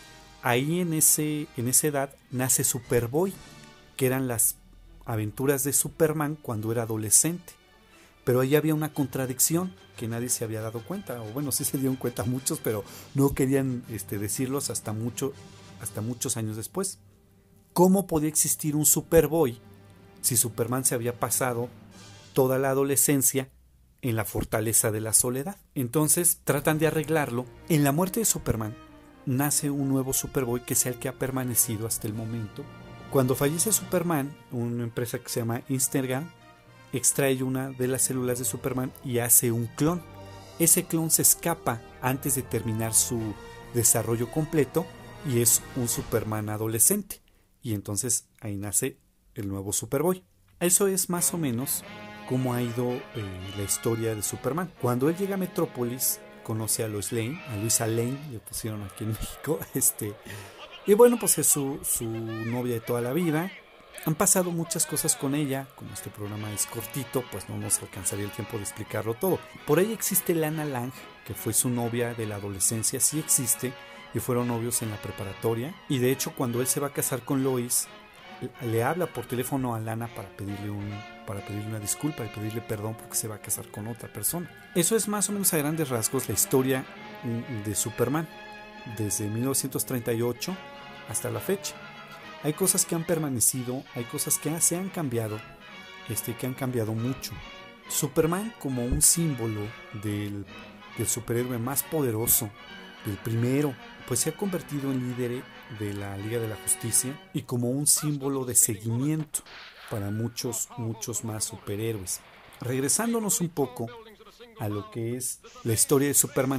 Ahí en, ese, en esa edad nace Superboy, que eran las aventuras de Superman cuando era adolescente. Pero ahí había una contradicción que nadie se había dado cuenta, o bueno, sí se dieron cuenta muchos, pero no querían este, decirlos hasta, mucho, hasta muchos años después. ¿Cómo podía existir un Superboy si Superman se había pasado toda la adolescencia en la Fortaleza de la Soledad? Entonces tratan de arreglarlo. En la muerte de Superman nace un nuevo Superboy que es el que ha permanecido hasta el momento. Cuando fallece Superman, una empresa que se llama Instagram extrae una de las células de Superman y hace un clon. Ese clon se escapa antes de terminar su desarrollo completo y es un Superman adolescente. Y entonces ahí nace el nuevo Superboy. Eso es más o menos cómo ha ido eh, la historia de Superman. Cuando él llega a Metrópolis, conoce a Lois Lane, a Luisa Lane, le pusieron aquí en México, este, y bueno, pues es su, su novia de toda la vida. Han pasado muchas cosas con ella. Como este programa es cortito, pues no nos alcanzaría el tiempo de explicarlo todo. Por ahí existe Lana Lang, que fue su novia de la adolescencia, sí existe, y fueron novios en la preparatoria. Y de hecho, cuando él se va a casar con Lois, le habla por teléfono a Lana para pedirle un, para pedirle una disculpa y pedirle perdón porque se va a casar con otra persona. Eso es más o menos a grandes rasgos la historia de Superman desde mil novecientos treinta y ocho hasta la fecha. Hay cosas que han permanecido, hay cosas que se han cambiado, este, que han cambiado mucho. Superman, como un símbolo del, del superhéroe más poderoso, del primero, pues se ha convertido en líder de la Liga de la Justicia y como un símbolo de seguimiento para muchos, muchos más superhéroes. Regresándonos un poco a lo que es la historia de Superman,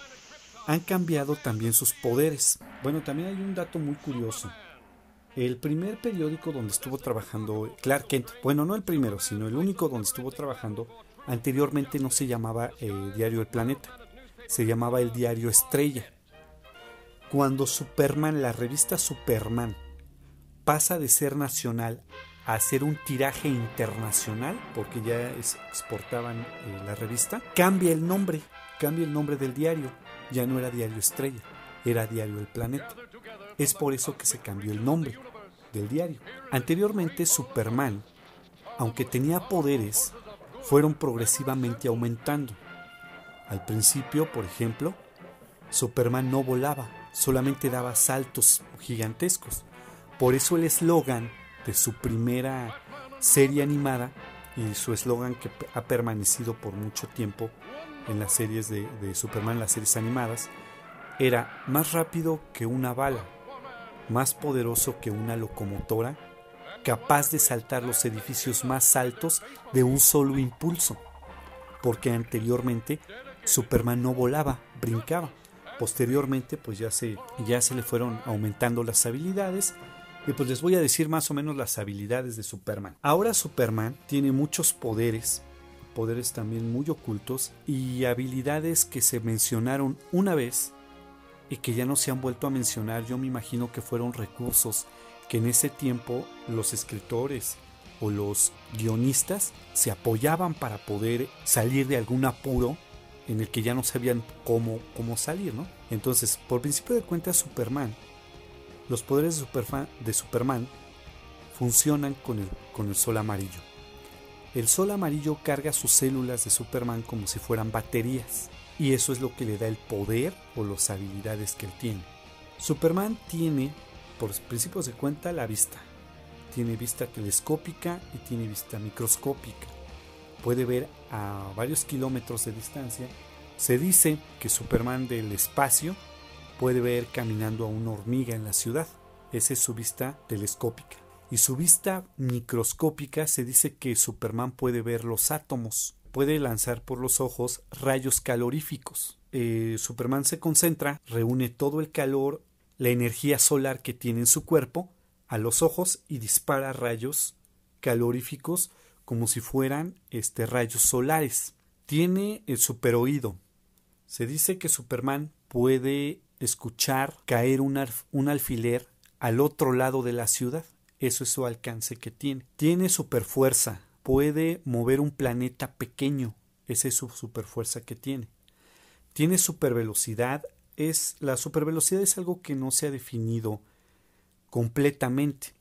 han cambiado también sus poderes. Bueno, también hay un dato muy curioso. El primer periódico donde estuvo trabajando Clark Kent, bueno, no el primero, sino el único donde estuvo trabajando, anteriormente no se llamaba eh, Diario El Planeta, se llamaba el Diario Estrella. Cuando Superman, la revista Superman, pasa de ser nacional a ser un tiraje internacional, porque ya es, exportaban eh, la revista, cambia el nombre, cambia el nombre del diario, ya no era Diario Estrella, era Diario El Planeta. Es por eso que se cambió el nombre del diario. Anteriormente Superman, aunque tenía poderes, fueron progresivamente aumentando. Al principio, por ejemplo, Superman no volaba, solamente daba saltos gigantescos. Por eso el eslogan de su primera serie animada y su eslogan que ha permanecido por mucho tiempo en las series de, de Superman, las series animadas, era más rápido que una bala, más poderoso que una locomotora, capaz de saltar los edificios más altos de un solo impulso, porque anteriormente Superman no volaba, brincaba. Posteriormente pues ya se, ya se le fueron aumentando las habilidades y pues les voy a decir más o menos las habilidades de Superman. Ahora Superman tiene muchos poderes, poderes también muy ocultos y habilidades que se mencionaron una vez y que ya no se han vuelto a mencionar. Yo me imagino que fueron recursos que en ese tiempo los escritores o los guionistas se apoyaban para poder salir de algún apuro en el que ya no sabían cómo, cómo salir, ¿no? Entonces, por principio de cuentas, Superman, los poderes de, Superfan, de Superman funcionan con el, con el sol amarillo. El sol amarillo carga sus células de Superman como si fueran baterías. Y eso es lo que le da el poder o las habilidades que él tiene. Superman tiene, por principios de cuenta, la vista. Tiene vista telescópica y tiene vista microscópica. Puede ver a varios kilómetros de distancia. Se dice que Superman del espacio puede ver caminando a una hormiga en la ciudad. Esa es su vista telescópica. Y su vista microscópica se dice que Superman puede ver los átomos. Puede lanzar por los ojos rayos caloríficos. Eh, Superman se concentra, reúne todo el calor, la energía solar que tiene en su cuerpo a los ojos y dispara rayos caloríficos como si fueran este, rayos solares. Tiene el superoído. Se dice que Superman puede escuchar caer un, alf- un alfiler al otro lado de la ciudad. Eso es su alcance que tiene. Tiene superfuerza. Puede mover un planeta pequeño. Esa es su superfuerza que tiene. Tiene supervelocidad. Es, la supervelocidad es algo que no se ha definido completamente.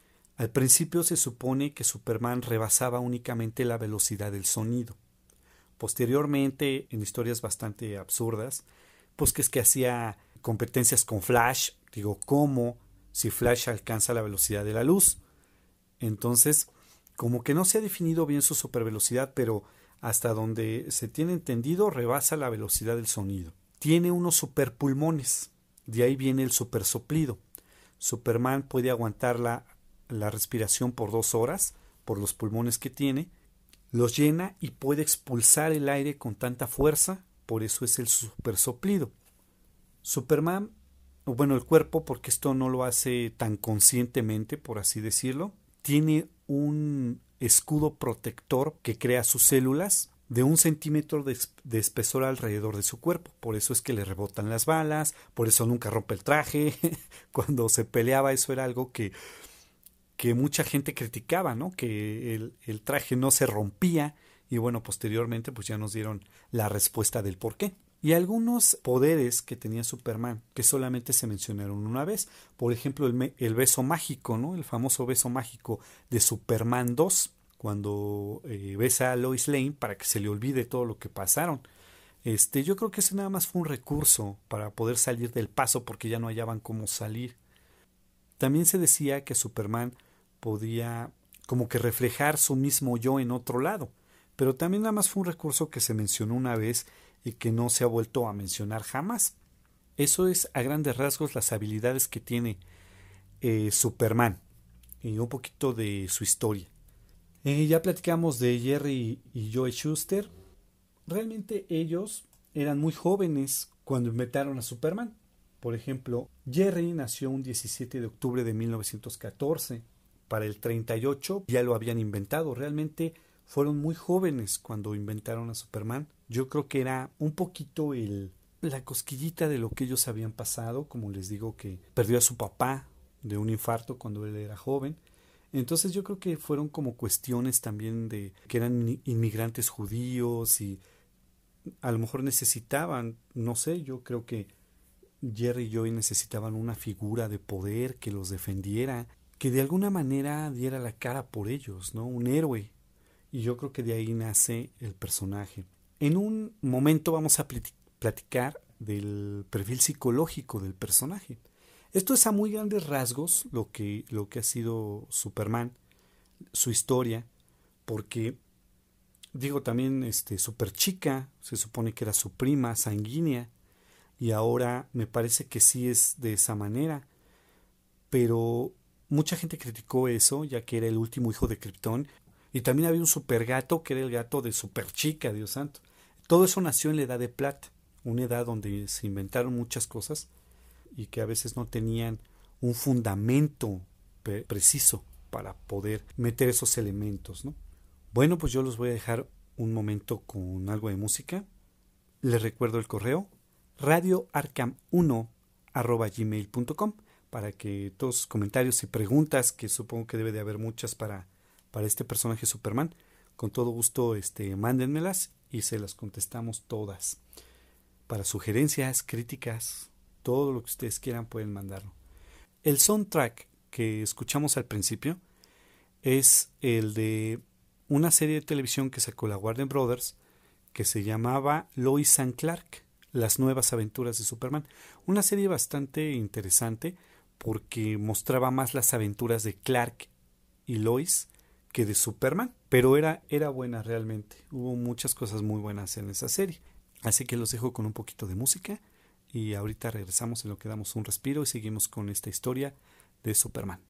Al principio se supone que Superman rebasaba únicamente la velocidad del sonido. Posteriormente, en historias bastante absurdas, pues que es que hacía competencias con Flash. Digo, ¿cómo? Si Flash alcanza la velocidad de la luz. Entonces, como que no se ha definido bien su supervelocidad, pero hasta donde se tiene entendido, rebasa la velocidad del sonido. Tiene unos superpulmones. De ahí viene el supersoplido. Superman puede aguantar la, la respiración por dos horas, por los pulmones que tiene, los llena y puede expulsar el aire con tanta fuerza, por eso es el supersoplido. Superman, bueno, el cuerpo, porque esto no lo hace tan conscientemente, por así decirlo, tiene un escudo protector que crea sus células de un centímetro de, de espesor alrededor de su cuerpo. Por eso es que le rebotan las balas, por eso nunca rompe el traje. Cuando se peleaba, eso era algo que, que mucha gente criticaba, ¿no? Que el, el traje no se rompía. Y bueno, posteriormente pues ya nos dieron la respuesta del por qué. Y algunos poderes que tenía Superman, que solamente se mencionaron una vez. Por ejemplo, el, el beso mágico, ¿no? El famoso beso mágico de Superman dos, cuando eh, besa a Lois Lane para que se le olvide todo lo que pasaron. Este, yo creo que ese nada más fue un recurso para poder salir del paso, porque ya no hallaban cómo salir. También se decía que Superman podía como que reflejar su mismo yo en otro lado, pero también nada más fue un recurso que se mencionó una vez y que no se ha vuelto a mencionar jamás. Eso es a grandes rasgos las habilidades que tiene eh, Superman y un poquito de su historia. Eh, ya platicamos de Jerry y Joe Shuster. Realmente ellos eran muy jóvenes cuando inventaron a Superman. Por ejemplo, Jerry nació un diecisiete de octubre de mil novecientos catorce. Para el treinta y ocho ya lo habían inventado. Realmente fueron muy jóvenes cuando inventaron a Superman. Yo creo que era un poquito el, la cosquillita de lo que ellos habían pasado. Como les digo, que perdió a su papá de un infarto cuando él era joven. Entonces yo creo que fueron como cuestiones también de que eran inmigrantes judíos y a lo mejor necesitaban, no sé, yo creo que Jerry y Joey necesitaban una figura de poder que los defendiera, que de alguna manera diera la cara por ellos, ¿no? Un héroe. Y yo creo que de ahí nace el personaje. En un momento vamos a platicar del perfil psicológico del personaje. Esto es a muy grandes rasgos lo que, lo que ha sido Superman, su historia, porque, digo, también este, Superchica, se supone que era su prima sanguínea, y ahora me parece que sí es de esa manera, pero mucha gente criticó eso, ya que era el último hijo de Krypton, y también había un supergato que era el gato de Superchica, Dios santo. Todo eso nació en la edad de plata, una edad donde se inventaron muchas cosas y que a veces no tenían un fundamento pre- preciso para poder meter esos elementos, ¿no? Bueno, pues yo los voy a dejar un momento con algo de música. Les recuerdo el correo radio arkham uno arroba gmail punto com para que todos sus comentarios y preguntas, que supongo que debe de haber muchas para, para este personaje Superman, con todo gusto este, mándenmelas y se las contestamos todas. Para sugerencias, críticas, todo lo que ustedes quieran pueden mandarlo. El soundtrack que escuchamos al principio es el de una serie de televisión que sacó la Warner Brothers que se llamaba Lois and Clark, las nuevas aventuras de Superman. Una serie bastante interesante porque mostraba más las aventuras de Clark y Lois que de Superman, pero era, era buena realmente. Hubo muchas cosas muy buenas en esa serie. Así que los dejo con un poquito de música y ahorita regresamos en lo que damos un respiro y seguimos con esta historia de Superman.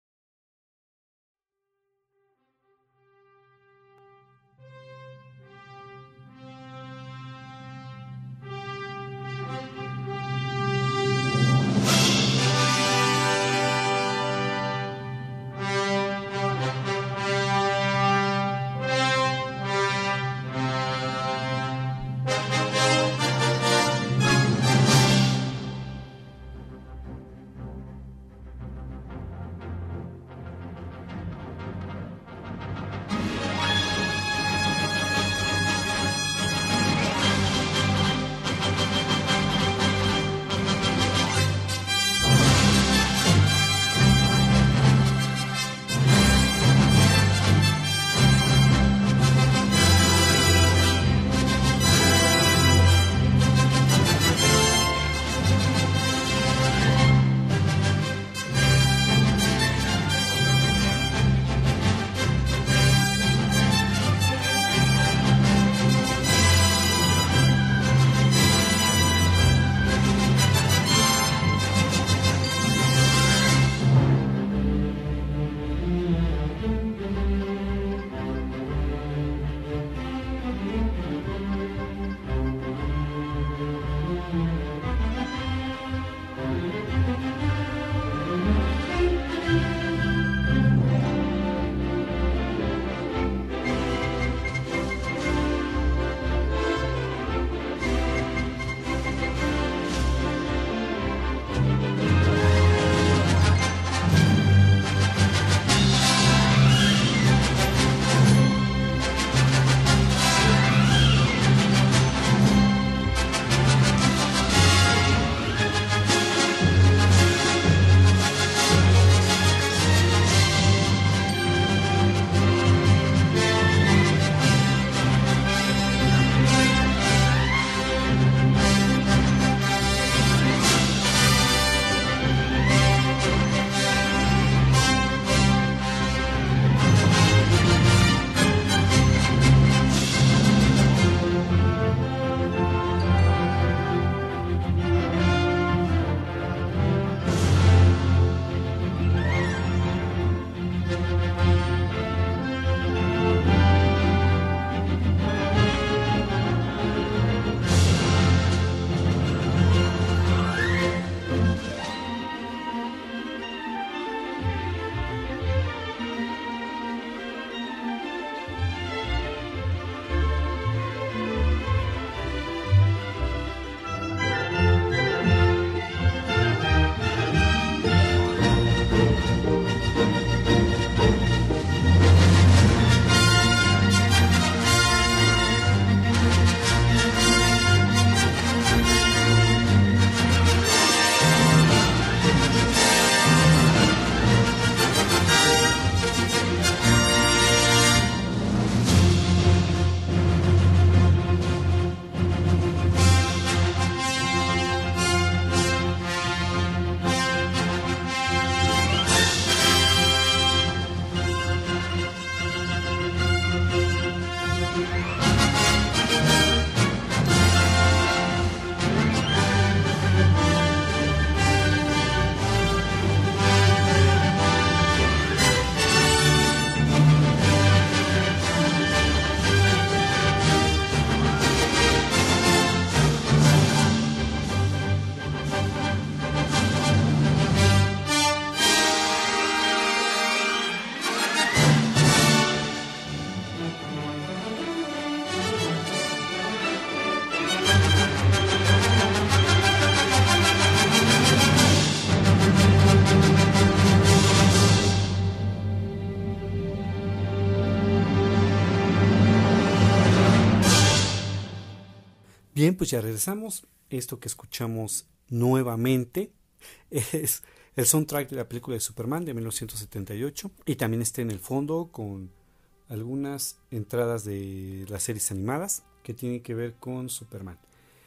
Bien, pues ya regresamos. Esto que escuchamos nuevamente es el soundtrack de la película de Superman de mil novecientos setenta y ocho y también está en el fondo con algunas entradas de las series animadas que tienen que ver con Superman.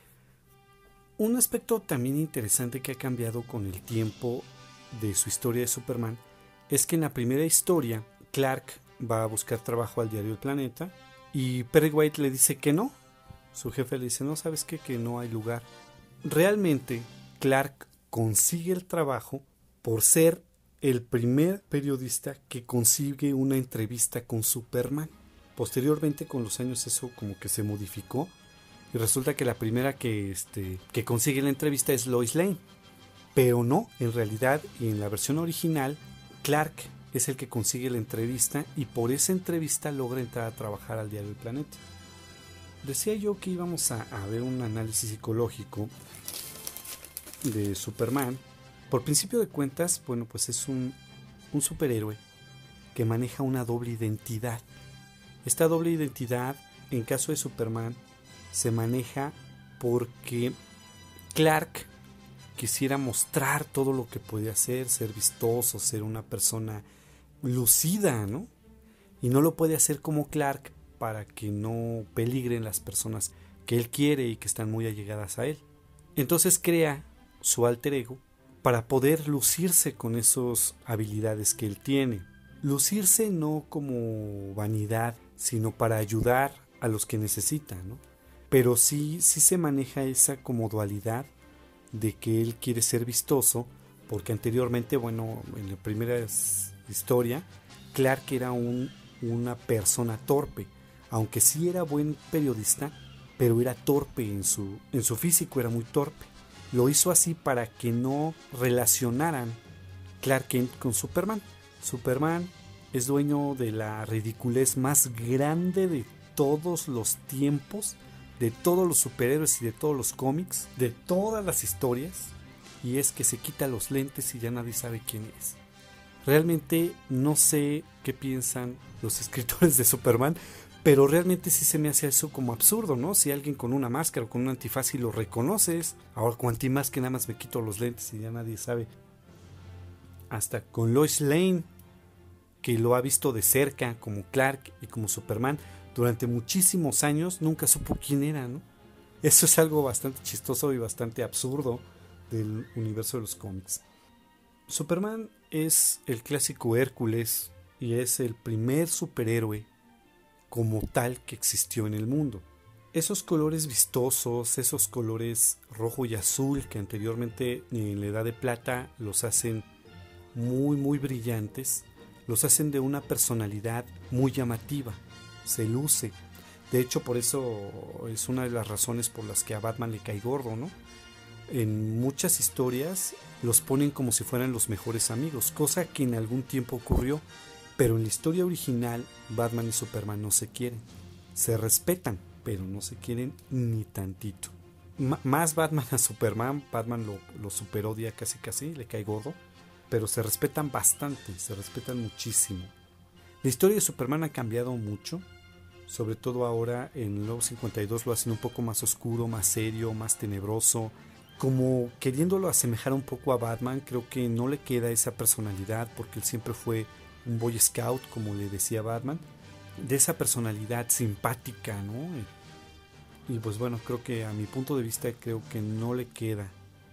Un aspecto también interesante que ha cambiado con el tiempo de su historia de Superman es que en la primera historia Clark va a buscar trabajo al diario El Planeta y Perry White le dice que no. Su jefe le dice, no, ¿sabes qué? Que no hay lugar. Realmente Clark consigue el trabajo por ser el primer periodista que consigue una entrevista con Superman. Posteriormente, con los años, eso como que se modificó y resulta que la primera que, este, que consigue la entrevista es Lois Lane. Pero no, en realidad, y en la versión original, Clark es el que consigue la entrevista y por esa entrevista logra entrar a trabajar al diario El Planeta. Decía yo que íbamos a, a ver un análisis psicológico de Superman. Por principio de cuentas, bueno, pues es un, un superhéroe que maneja una doble identidad. Esta doble identidad, en caso de Superman, se maneja porque Clark quisiera mostrar todo lo que puede hacer, ser vistoso, ser una persona lucida, ¿no? Y no lo puede hacer como Clark para que no peligren las personas que él quiere y que están muy allegadas a él. Entonces crea su alter ego para poder lucirse con esas habilidades que él tiene. Lucirse no como vanidad, sino para ayudar a los que necesitan, ¿no? Pero sí, sí se maneja esa como dualidad de que él quiere ser vistoso, porque anteriormente, bueno, en la primera historia, Clark era un, una persona torpe, aunque sí era buen periodista, pero era torpe en su, en su físico, era muy torpe. Lo hizo así para que no relacionaran Clark Kent con Superman. Superman es dueño de la ridiculez más grande de todos los tiempos, de todos los superhéroes y de todos los cómics, de todas las historias, y es que se quita los lentes y ya nadie sabe quién es. Realmente no sé qué piensan los escritores de Superman, pero realmente sí se me hace eso como absurdo, ¿no? Si alguien con una máscara o con un antifaz y lo reconoces, ahora cuanti más que nada más me quito los lentes y ya nadie sabe. Hasta con Lois Lane, que lo ha visto de cerca como Clark y como Superman durante muchísimos años, nunca supo quién era, ¿no? Eso es algo bastante chistoso y bastante absurdo del universo de los cómics. Superman es el clásico Hércules y es el primer superhéroe como tal que existió en el mundo. Esos colores vistosos, esos colores rojo y azul que anteriormente en la Edad de Plata los hacen muy muy brillantes, los hacen de una personalidad muy llamativa, se luce. De hecho, por eso es una de las razones por las que a Batman le cae gordo, ¿no? En muchas historias los ponen como si fueran los mejores amigos, cosa que en algún tiempo ocurrió. Pero en la historia original, Batman y Superman no se quieren. Se respetan, pero no se quieren ni tantito. M- más Batman a Superman, Batman lo, lo superodia casi casi, le cae gordo. Pero se respetan bastante, se respetan muchísimo. La historia de Superman ha cambiado mucho. Sobre todo ahora en el nuevo cincuenta y dos lo hacen un poco más oscuro, más serio, más tenebroso. Como queriéndolo asemejar un poco a Batman, creo que no le queda esa personalidad porque él siempre fue un boy scout, como le decía Batman, de esa personalidad simpática, ¿no? Y pues bueno, creo que a mi punto de vista creo que no le queda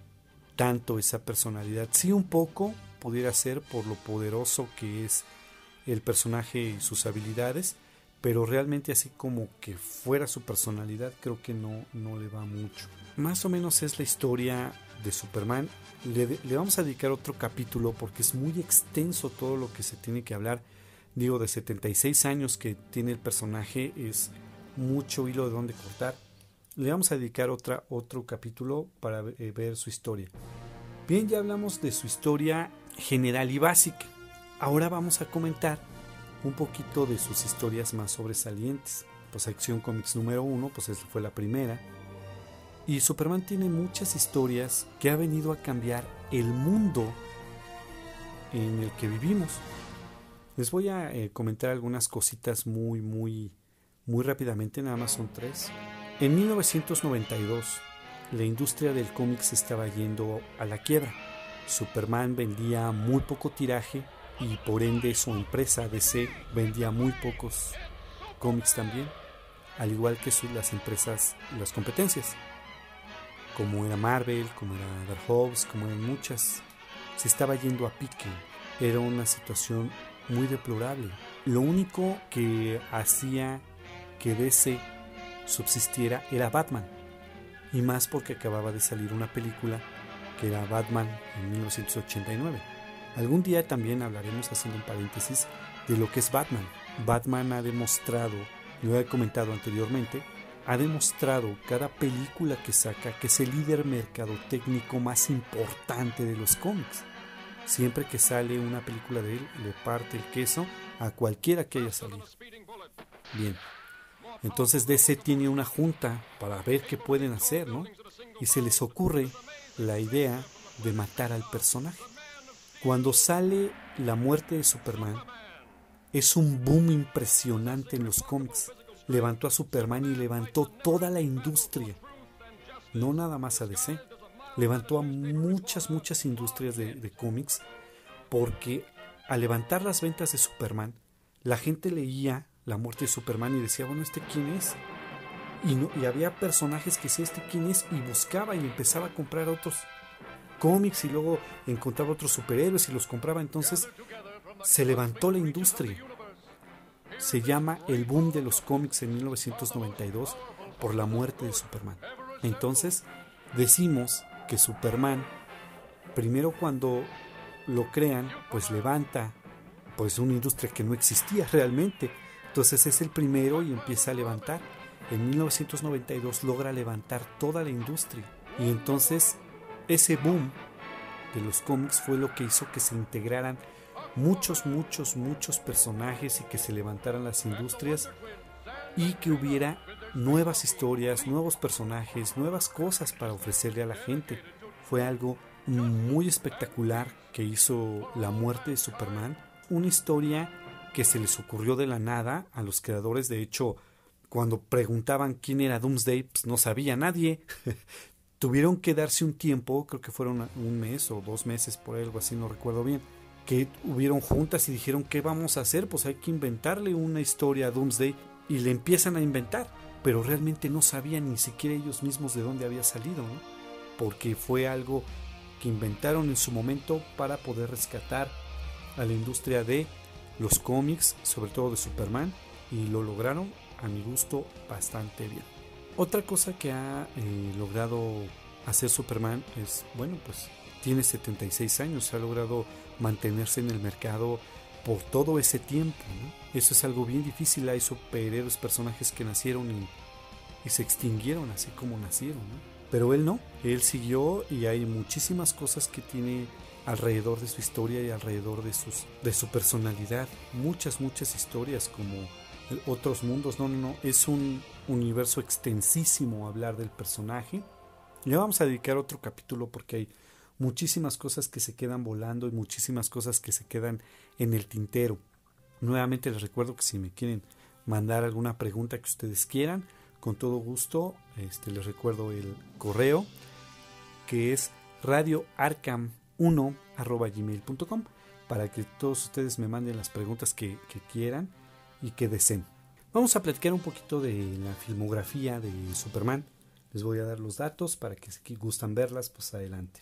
tanto esa personalidad. Sí, un poco pudiera ser por lo poderoso que es el personaje y sus habilidades, pero realmente así como que fuera su personalidad creo que no, no le va mucho. Más o menos es la historia de Superman. Le, le vamos a dedicar otro capítulo porque es muy extenso todo lo que se tiene que hablar. Digo, de setenta y seis años que tiene el personaje, es mucho hilo de donde cortar. Le vamos a dedicar otra, otro capítulo para eh, ver su historia. Bien, ya hablamos de su historia general y básica. Ahora vamos a comentar un poquito de sus historias más sobresalientes. Pues Acción Comics número uno, pues esa fue la primera. Y Superman tiene muchas historias que ha venido a cambiar el mundo en el que vivimos. Les voy a eh, comentar algunas cositas muy, muy, muy rápidamente, nada más son tres. En mil novecientos noventa y dos, la industria del cómic se estaba yendo a la quiebra. Superman vendía muy poco tiraje y por ende su empresa D C vendía muy pocos cómics también, al igual que sus, las empresas, las competencias, como era Marvel, como era Dark Horse, como eran muchas. Se estaba yendo a pique, era una situación muy deplorable. Lo único que hacía que D C subsistiera era Batman, y más porque acababa de salir una película que era Batman en mil novecientos ochenta y nueve. Algún día también hablaremos, haciendo un paréntesis, de lo que es Batman. Batman ha demostrado, lo he comentado anteriormente, ha demostrado cada película que saca que es el líder mercadotécnico más importante de los cómics. Siempre que sale una película de él, le parte el queso a cualquiera que haya salido. Bien, entonces D C tiene una junta para ver qué pueden hacer, ¿no? Y se les ocurre la idea de matar al personaje. Cuando sale la muerte de Superman, es un boom impresionante en los cómics. Levantó a Superman y levantó toda la industria, no nada más a D C. Levantó a muchas, muchas industrias de, de cómics, porque al levantar las ventas de Superman, la gente leía la muerte de Superman y decía, bueno, ¿este quién es? Y, no, y había personajes que decía, ¿este quién es? Y buscaba y empezaba a comprar otros cómics y luego encontraba otros superhéroes y los compraba. Entonces se levantó la industria. Se llama el boom de los cómics en mil novecientos noventa y dos por la muerte de Superman. Entonces decimos que Superman, primero cuando lo crean, pues levanta pues una industria que no existía realmente. Entonces es el primero y empieza a levantar. En mil novecientos noventa y dos logra levantar toda la industria. Y entonces ese boom de los cómics fue lo que hizo que se integraran muchos, muchos, muchos personajes y que se levantaran las industrias y que hubiera nuevas historias, nuevos personajes, nuevas cosas para ofrecerle a la gente. Fue algo muy espectacular que hizo la muerte de Superman. Una historia que se les ocurrió de la nada a los creadores. De hecho, cuando preguntaban quién era Doomsday, pues no sabía nadie. Tuvieron que darse un tiempo, creo que fueron un mes o dos meses por ahí, algo así, no recuerdo bien, que hubieron juntas y dijeron, ¿qué vamos a hacer? Pues hay que inventarle una historia a Doomsday, y le empiezan a inventar, pero realmente no sabían ni siquiera ellos mismos de dónde había salido, ¿no? Porque fue algo que inventaron en su momento para poder rescatar a la industria de los cómics, sobre todo de Superman, y lo lograron, a mi gusto, bastante bien. Otra cosa que ha eh, logrado hacer Superman es, bueno, pues tiene setenta y seis años, ha logrado mantenerse en el mercado por todo ese tiempo, ¿no? Eso es algo bien difícil. Hay superhéroes, personajes que nacieron y, y se extinguieron así como nacieron, ¿no? Pero él no, él siguió, y hay muchísimas cosas que tiene alrededor de su historia y alrededor de, sus, de su personalidad. Muchas, muchas historias como otros mundos. No, no, no, es un universo extensísimo hablar del personaje. Le vamos a dedicar otro capítulo porque hay muchísimas cosas que se quedan volando y muchísimas cosas que se quedan en el tintero. Nuevamente les recuerdo que si me quieren mandar alguna pregunta que ustedes quieran, con todo gusto, este, les recuerdo el correo, que es radio arkham uno arroba gmail punto com, para que todos ustedes me manden las preguntas que, que quieran y que deseen. Vamos a platicar un poquito de la filmografía de Superman. Les voy a dar los datos para que si gustan verlas, pues adelante.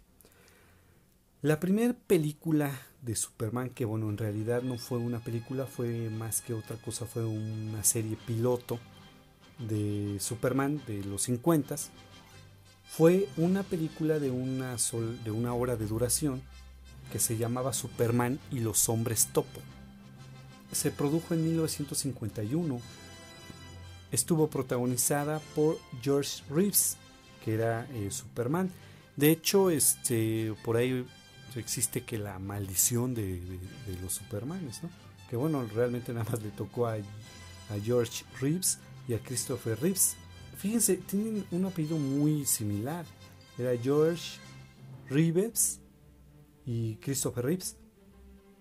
La primera película de Superman, que bueno, en realidad no fue una película, fue más que otra cosa, fue una serie piloto de Superman de los cincuenta. Fue una película de una, sol, de una hora de duración que se llamaba Superman y los Hombres Topo. Se produjo en mil novecientos cincuenta y uno. Estuvo protagonizada por George Reeves, que era eh, Superman. De hecho, este, por ahí existe que la maldición de, de, de los Supermanes, ¿no? Que bueno, realmente nada más le tocó a, a George Reeves y a Christopher Reeves. Fíjense, tienen un apellido muy similar. Era George Reeves y Christopher Reeves.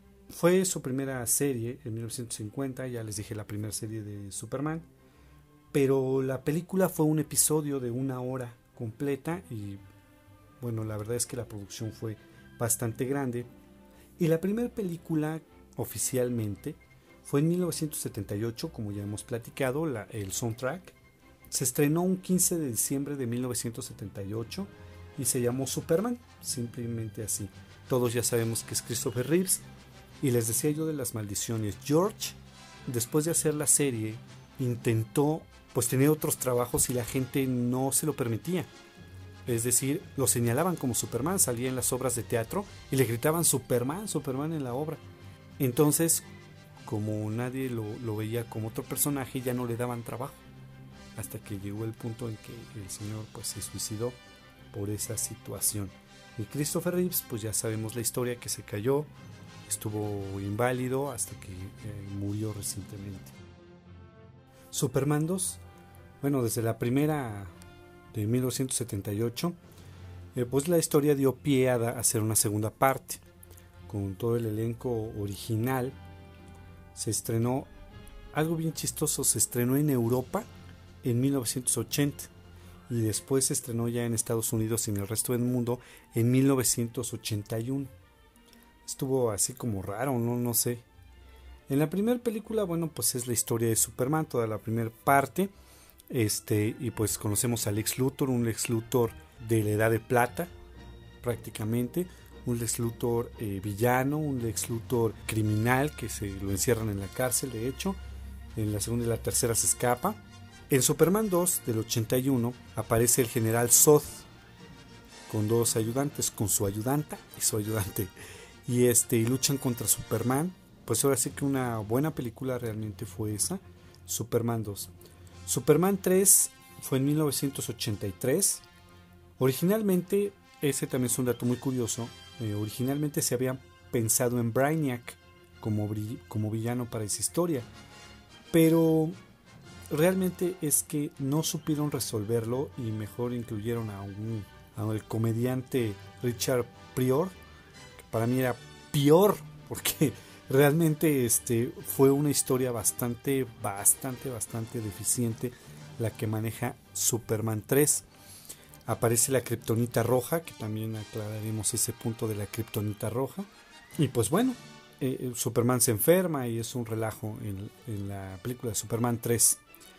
Fue su primera serie en mil novecientos cincuenta, ya les dije, la primera serie de Superman. pero la película fue un episodio de una hora completa y bueno, la verdad es que la producción fue bastante grande. Y la primera película oficialmente fue en mil novecientos setenta y ocho, como ya hemos platicado, la, el soundtrack. Se estrenó un quince de diciembre de mil novecientos setenta y ocho y se llamó Superman, simplemente así. Todos ya sabemos que es Christopher Reeves. Y les decía yo de las maldiciones. George, después de hacer la serie, intentó pues tener otros trabajos y la gente no se lo permitía. Es decir, lo señalaban como Superman, salía en las obras de teatro y le gritaban Superman, Superman en la obra. Entonces, como nadie lo, lo veía como otro personaje, ya no le daban trabajo. Hasta que llegó el punto en que el señor pues se suicidó por esa situación. Y Christopher Reeves, pues ya sabemos la historia, que se cayó, estuvo inválido hasta que eh, murió recientemente. Superman dos, bueno, desde la primera de mil novecientos setenta y ocho, eh, pues la historia dio pie a, a hacer una segunda parte. Con todo el elenco original, se estrenó, algo bien chistoso, se estrenó en Europa en mil novecientos ochenta y después se estrenó ya en Estados Unidos y en el resto del mundo en mil novecientos ochenta y uno. Estuvo así como raro, no, no sé. En la primera película, bueno, pues es la historia de Superman, toda la primera parte, este, y pues conocemos a Lex Luthor, un Lex Luthor de la Edad de Plata, prácticamente, un Lex Luthor eh, villano, un Lex Luthor criminal que se lo encierran en la cárcel, de hecho. En la segunda y la tercera se escapa. En Superman dos del ochenta y uno aparece el general Zod con dos ayudantes, con su ayudanta y su ayudante, y este y luchan contra Superman. Pues ahora sí que una buena película realmente fue esa, Superman dos. Superman tres fue en mil novecientos ochenta y tres. Originalmente, ese también es un dato muy curioso, eh, originalmente se había pensado en Brainiac como, como villano para esa historia, pero realmente es que no supieron resolverlo y mejor incluyeron a un al comediante Richard Pryor, que para mí era peor, porque realmente este, fue una historia bastante, bastante, bastante deficiente la que maneja Superman tres. Aparece la kriptonita roja, que también aclararemos ese punto de la kriptonita roja. Y pues bueno, eh, Superman se enferma y es un relajo en, en la película de Superman tres.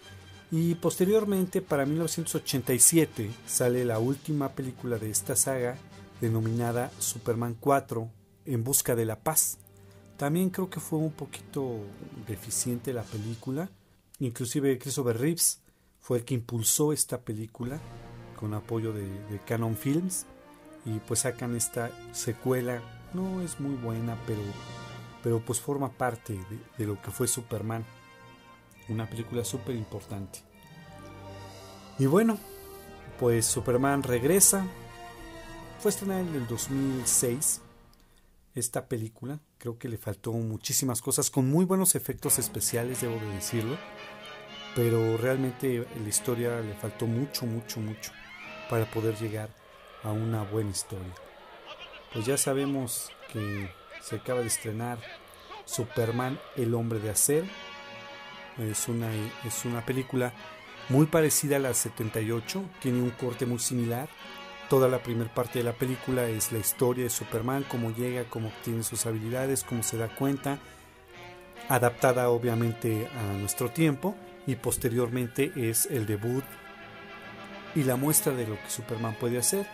Y posteriormente, para mil novecientos ochenta y siete, sale la última película de esta saga, denominada Superman cuatro, En busca de la paz. También creo que fue un poquito deficiente la película. Inclusive Christopher Reeves fue el que impulsó esta película con apoyo de, de Canon Films. Y pues sacan esta secuela. No es muy buena, pero, pero pues forma parte de, de lo que fue Superman. Una película súper importante. Y bueno, pues Superman regresa. Fue estrenada en el dos mil seis esta película. Creo que le faltó muchísimas cosas, con muy buenos efectos especiales, debo de decirlo. Pero realmente la historia le faltó mucho, mucho, mucho para poder llegar a una buena historia. Pues ya sabemos que se acaba de estrenar Superman, el hombre de acero. Es una, es una película muy parecida a la setenta y ocho, tiene un corte muy similar. Toda la primera parte de la película es la historia de Superman, cómo llega, cómo obtiene sus habilidades, cómo se da cuenta, adaptada obviamente a nuestro tiempo, y posteriormente es el debut y la muestra de lo que Superman puede hacer.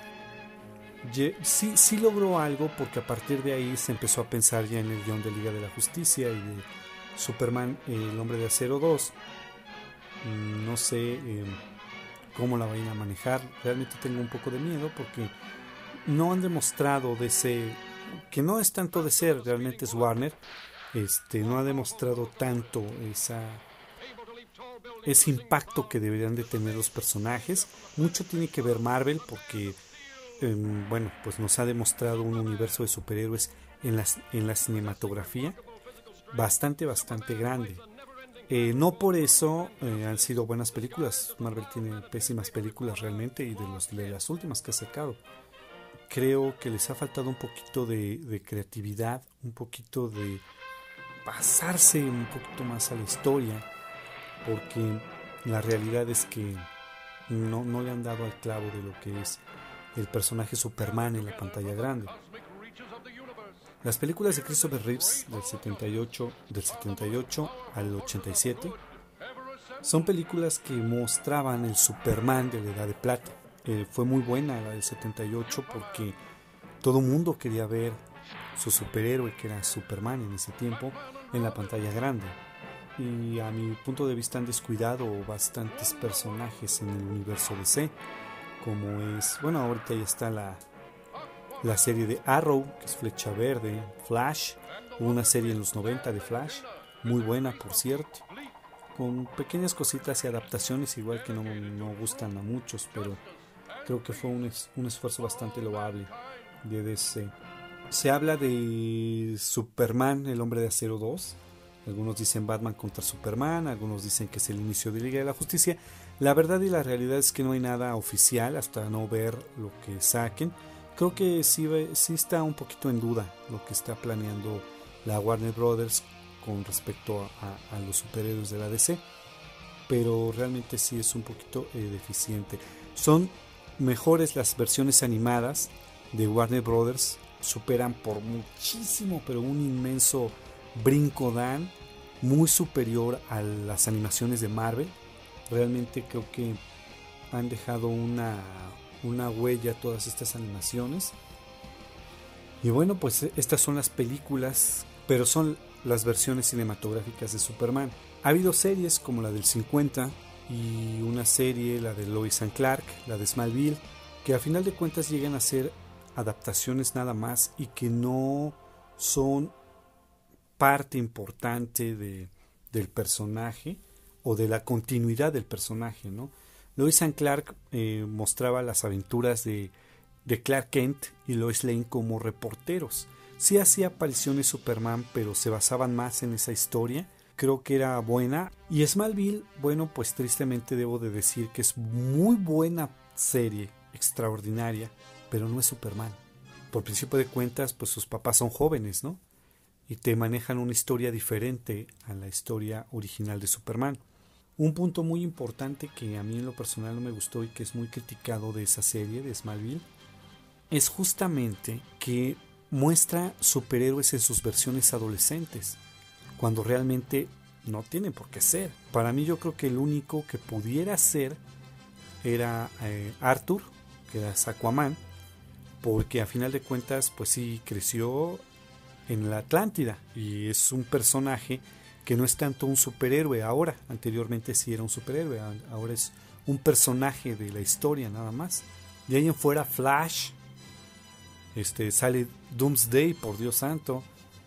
Sí, sí logró algo, porque a partir de ahí se empezó a pensar ya en el guión de Liga de la Justicia y de Superman, el hombre de acero dos. No sé eh, cómo la vayan a manejar. Realmente tengo un poco de miedo, porque no han demostrado de ese, que no es tanto de ser, realmente es Warner, este, no ha demostrado tanto esa, ese impacto que deberían de tener los personajes. Mucho tiene que ver Marvel, porque eh, bueno, pues nos ha demostrado un universo de superhéroes en, las, en la cinematografía bastante, bastante grande. Eh, no por eso eh, han sido buenas películas. Marvel tiene pésimas películas realmente, y de, los, de las últimas que ha sacado. Creo que les ha faltado un poquito de, de creatividad, un poquito de pasarse un poquito más a la historia, porque la realidad es que no, no le han dado al clavo de lo que es el personaje Superman en la pantalla grande. Las películas de Christopher Reeves del setenta y ocho, del setenta y ocho al ochenta y siete son películas que mostraban el Superman de la Edad de Plata. Eh, fue muy buena la del setenta y ocho porque todo el mundo quería ver su superhéroe, que era Superman en ese tiempo, en la pantalla grande. Y a mi punto de vista han descuidado bastantes personajes en el universo D C, como es, bueno, ahorita ya está la, la serie de Arrow, que es Flecha Verde, Flash, hubo una serie en los noventa de Flash, muy buena por cierto, con pequeñas cositas y adaptaciones igual que no, no gustan a muchos, pero creo que fue un, es, un esfuerzo bastante loable de D C. Se habla de Superman, el Hombre de Acero dos. Algunos dicen Batman contra Superman, algunos dicen que es el inicio de Liga de la Justicia. La verdad y la realidad es que no hay nada oficial hasta no ver lo que saquen. Creo que sí, sí está un poquito en duda lo que está planeando la Warner Brothers con respecto a, a los superhéroes de la D C, pero realmente sí es un poquito eh, deficiente. Son mejores las versiones animadas de Warner Brothers, superan por muchísimo, pero un inmenso brinco dan, muy superior a las animaciones de Marvel. Realmente creo que han dejado una, una huella todas estas animaciones. Y bueno, pues estas son las películas, pero son las versiones cinematográficas de Superman. Ha habido series como la del cincuenta y una serie, la de Lois and Clark, la de Smallville, que a final de cuentas llegan a ser adaptaciones nada más y que no son parte importante de, del personaje o de la continuidad del personaje, ¿no? Lois and Clark eh, mostraba las aventuras de, de Clark Kent y Lois Lane como reporteros. Sí hacía apariciones Superman, pero se basaban más en esa historia. Creo que era buena. Y Smallville, bueno, pues tristemente debo de decir que es muy buena serie, extraordinaria, pero no es Superman. Por principio de cuentas, pues sus papás son jóvenes, ¿no? Y te manejan una historia diferente a la historia original de Superman. Un punto muy importante que a mí en lo personal no me gustó y que es muy criticado de esa serie de Smallville es justamente que muestra superhéroes en sus versiones adolescentes, cuando realmente no tienen por qué ser. Para mí yo creo que el único que pudiera ser era eh, Arthur, que era Aquaman, porque a final de cuentas pues sí creció en la Atlántida y es un personaje que no es tanto un superhéroe ahora. Anteriormente sí era un superhéroe, ahora es un personaje de la historia nada más. De ahí en fuera Flash, este, sale Doomsday, por Dios santo,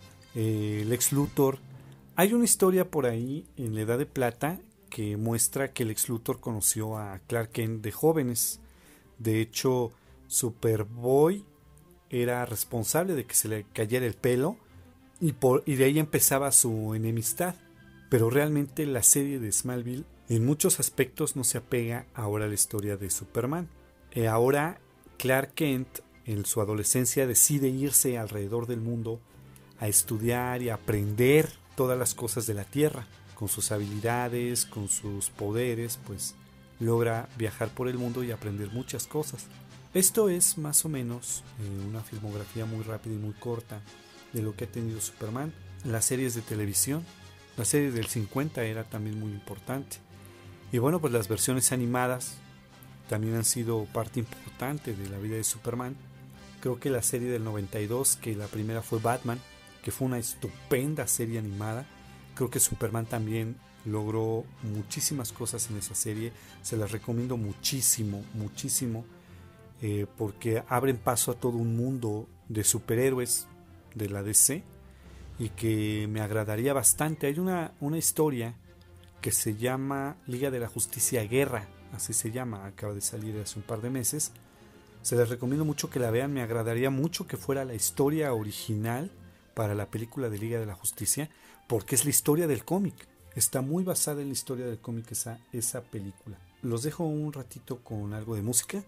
eh, Lex Luthor. Hay una historia por ahí en la Edad de Plata que muestra que Lex Luthor conoció a Clark Kent de jóvenes. De hecho, Superboy era responsable de que se le cayera el pelo y, por, y de ahí empezaba su enemistad. Pero realmente la serie de Smallville en muchos aspectos no se apega ahora a la historia de Superman. Eh, ahora Clark Kent en su adolescencia decide irse alrededor del mundo a estudiar y a aprender todas las cosas de la Tierra. Con sus habilidades, con sus poderes, pues logra viajar por el mundo y aprender muchas cosas. Esto es más o menos eh, una filmografía muy rápida y muy corta de lo que ha tenido Superman. Las series de televisión, la serie del cincuenta era también muy importante. Y bueno, pues las versiones animadas también han sido parte importante de la vida de Superman. Creo que la serie del noventa y dos, que la primera fue Batman, que fue una estupenda serie animada. Creo que Superman también logró muchísimas cosas en esa serie. Se las recomiendo muchísimo, muchísimo. Eh, porque abren paso a todo un mundo de superhéroes de la D C y que me agradaría bastante. Hay una, una historia que se llama Liga de la Justicia Guerra, así se llama, acaba de salir hace un par de meses. Se les recomiendo mucho que la vean. Me agradaría mucho que fuera la historia original para la película de Liga de la Justicia, porque es la historia del cómic. Está muy basada en la historia del cómic esa, esa película. Los dejo un ratito con algo de música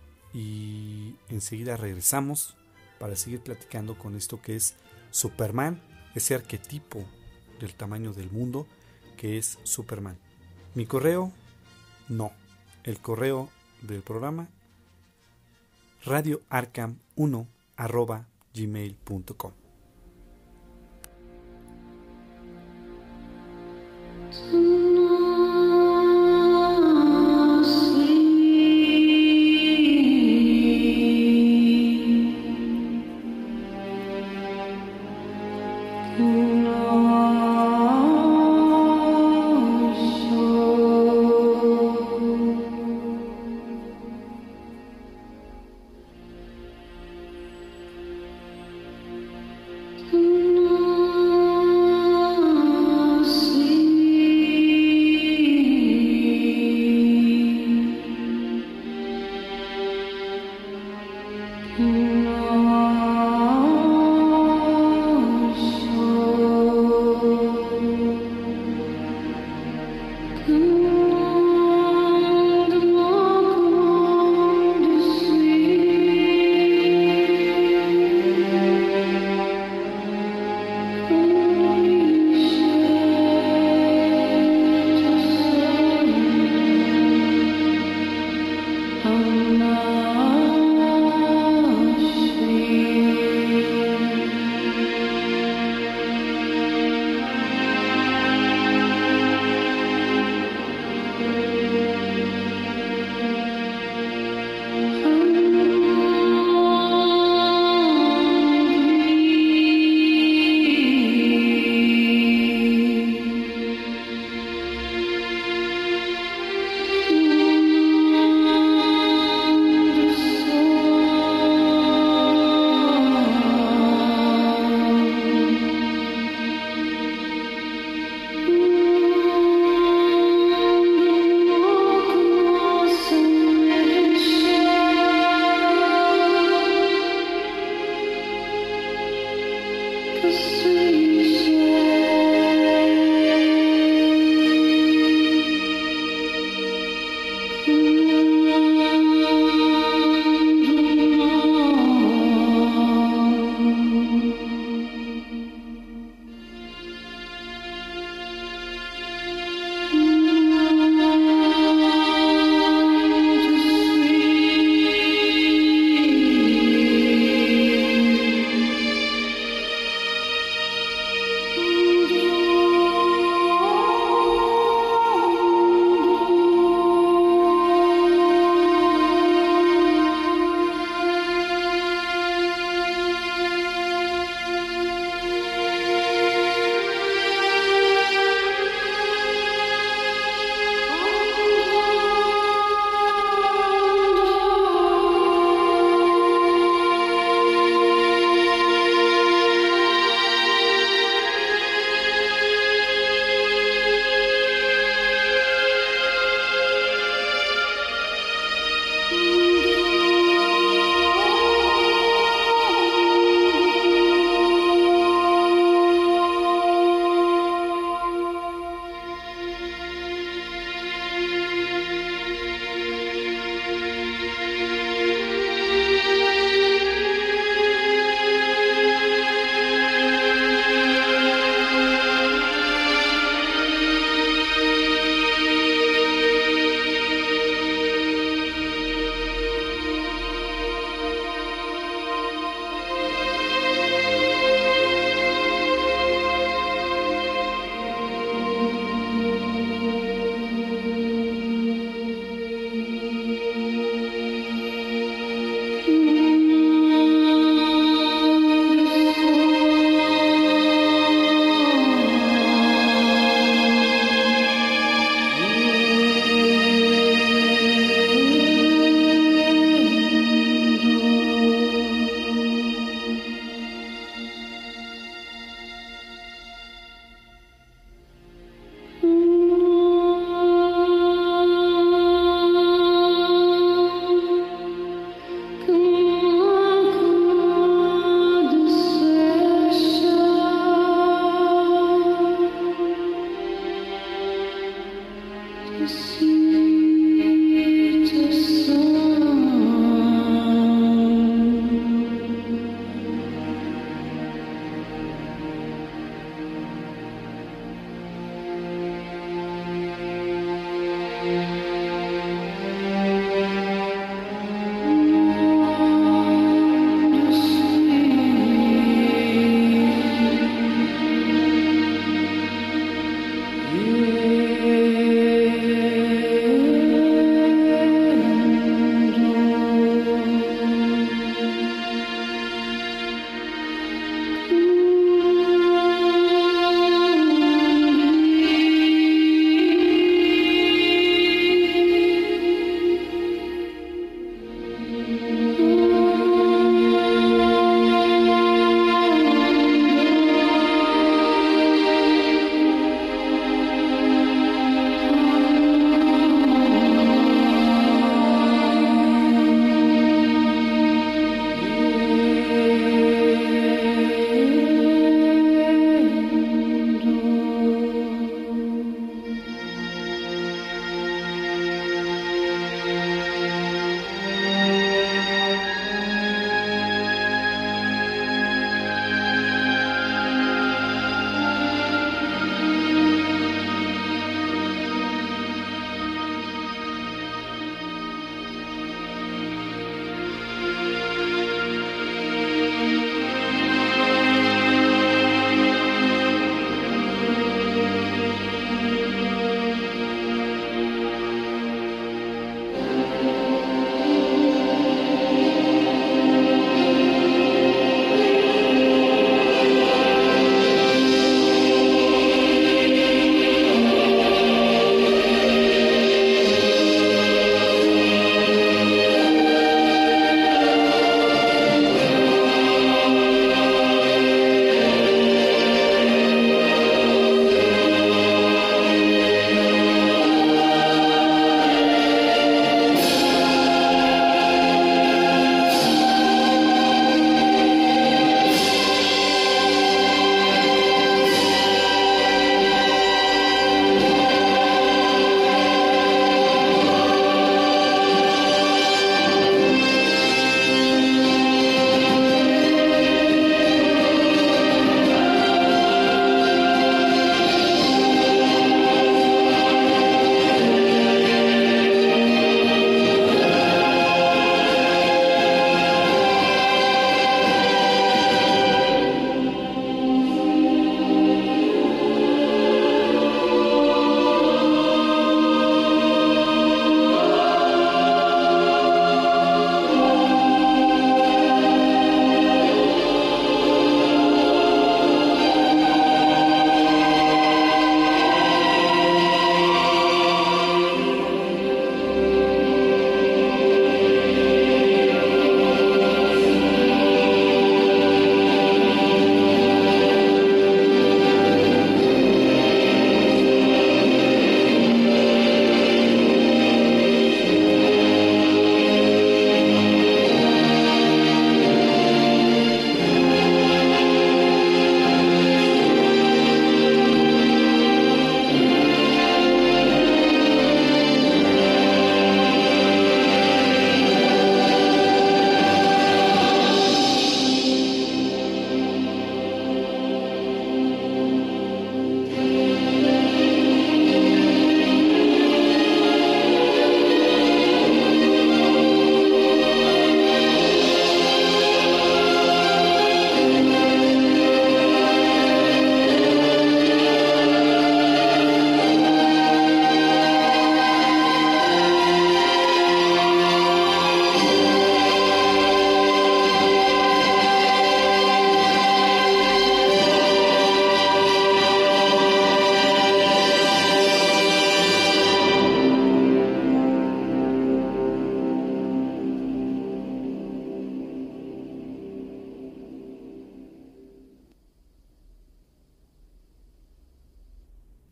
y enseguida regresamos para seguir platicando con esto que es Superman, ese arquetipo del tamaño del mundo que es Superman. Mi correo No, el correo del programa radio arkham uno arroba gmail punto com. Oh,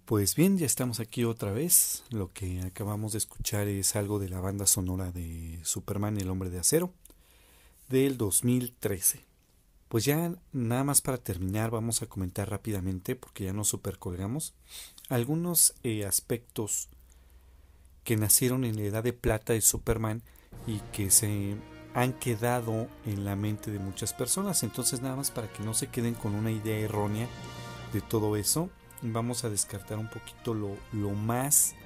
Pues bien, ya estamos aquí otra vez. Lo que acabamos de escuchar es algo de la banda sonora de Superman, el Hombre de Acero, del dos mil trece. Pues ya nada más para terminar vamos a comentar rápidamente, porque ya nos supercolgamos, algunos eh, aspectos que nacieron en la edad de plata de Superman y que se han quedado en la mente de muchas personas. Entonces nada más para que no se queden con una idea errónea de todo eso, vamos a descartar un poquito lo, lo más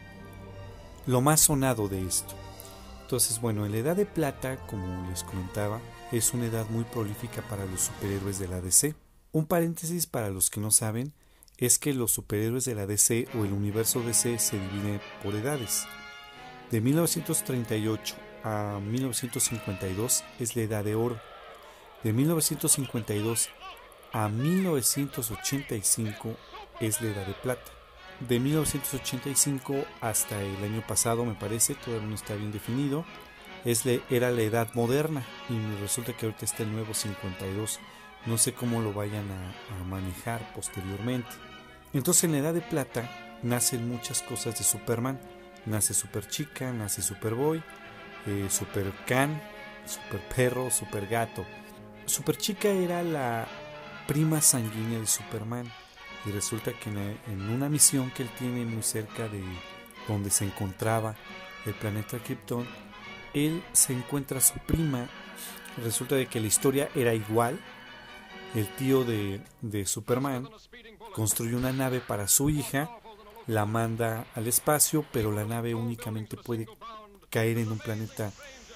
lo más sonado de esto. Entonces, bueno, en la edad de plata, como les comentaba, es una edad muy prolífica para los superhéroes de la D C. Un paréntesis para los que no saben es que los superhéroes de la D C o el universo D C se divide por edades. De mil novecientos treinta y ocho a mil novecientos cincuenta y dos es la edad de oro. De mil novecientos cincuenta y dos a mil novecientos ochenta y cinco es la edad de plata. De mil novecientos ochenta y cinco hasta el año pasado, me parece, todavía no está bien definido, es le, era la edad moderna, y me resulta que ahorita está el nuevo cincuenta y dos. No sé cómo lo vayan a, a manejar posteriormente. Entonces, en la edad de plata nacen muchas cosas de Superman. Nace Superchica, nace Superboy, eh, Supercan, Superperro, Supergato. Superchica era la prima sanguínea de Superman, y resulta que en una misión que él tiene muy cerca de donde se encontraba el planeta Krypton, él se encuentra a su prima. Resulta de que la historia era igual. El tío de, de Superman construye una nave para su hija, la manda al espacio, pero la nave únicamente puede caer en un planeta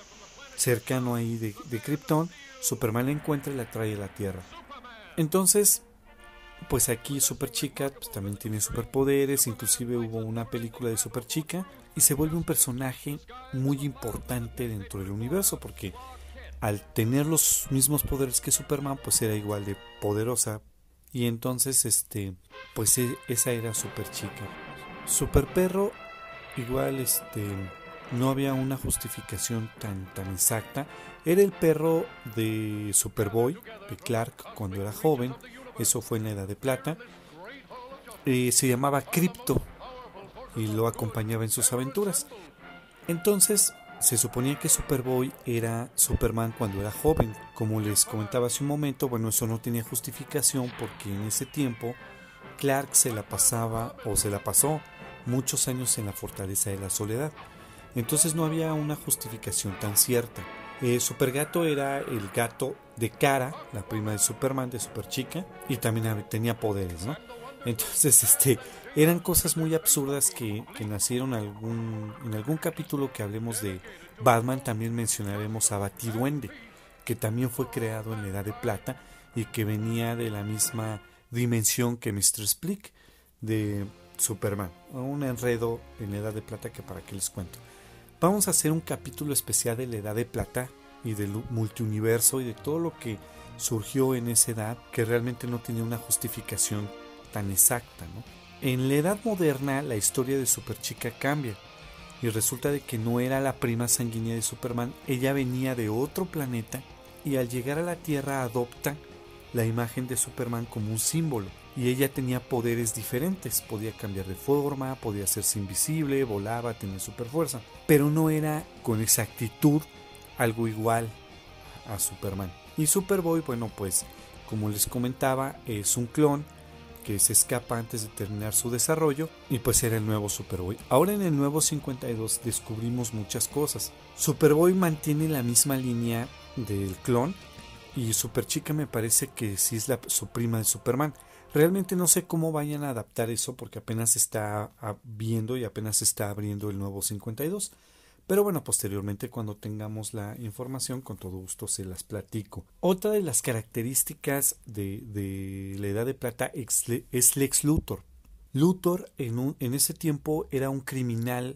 cercano ahí de, de Krypton. Superman la encuentra y la trae a la Tierra. Entonces, pues aquí Superchica pues, también tiene superpoderes. Inclusive hubo una película de Superchica y se vuelve un personaje muy importante dentro del universo, porque al tener los mismos poderes que Superman, pues era igual de poderosa. Y entonces, este, pues esa era Superchica. Superperro, igual, este, no había una justificación tan, tan exacta. Era el perro de Superboy, de Clark, cuando era joven. Eso fue en la edad de plata. Eh, se llamaba Krypto y lo acompañaba en sus aventuras. Entonces, se suponía que Superboy era Superman cuando era joven. Como les comentaba hace un momento, bueno, eso no tenía justificación, porque en ese tiempo Clark se la pasaba o se la pasó muchos años en la Fortaleza de la Soledad. Entonces no había una justificación tan cierta. Eh, Supergato era el gato de Kara, la prima de Superman, de Superchica, y también tenía poderes, ¿no? Entonces, este, eran cosas muy absurdas que, que nacieron algún, en algún capítulo que hablemos de Batman. También mencionaremos a Batiduende, que también fue creado en la Edad de Plata y que venía de la misma dimensión que míster Splik de Superman. Un enredo en la Edad de Plata que para qué les cuento. Vamos a hacer un capítulo especial de la Edad de Plata y del multiuniverso y de todo lo que surgió en esa edad, que realmente no tenía una justificación tan exacta, ¿no? En la edad moderna la historia de Superchica cambia y resulta de que no era la prima sanguínea de Superman. Ella venía de otro planeta y al llegar a la Tierra adopta la imagen de Superman como un símbolo, y ella tenía poderes diferentes. Podía cambiar de forma, podía hacerse invisible, volaba, tenía super fuerza, pero no era con exactitud algo igual a Superman. Y Superboy, bueno, pues como les comentaba, es un clon que se escapa antes de terminar su desarrollo, y pues era el nuevo Superboy. Ahora en el nuevo cincuenta y dos descubrimos muchas cosas. Superboy mantiene la misma línea del clon, y Superchica me parece que sí es la, su prima de Superman. Realmente no sé cómo vayan a adaptar eso, porque apenas se está viendo y apenas se está abriendo el nuevo cincuenta y dos. Pero bueno, posteriormente, cuando tengamos la información, con todo gusto se las platico. Otra de las características de, de la Edad de Plata es Lex Luthor. Luthor en, un, en ese tiempo era un criminal,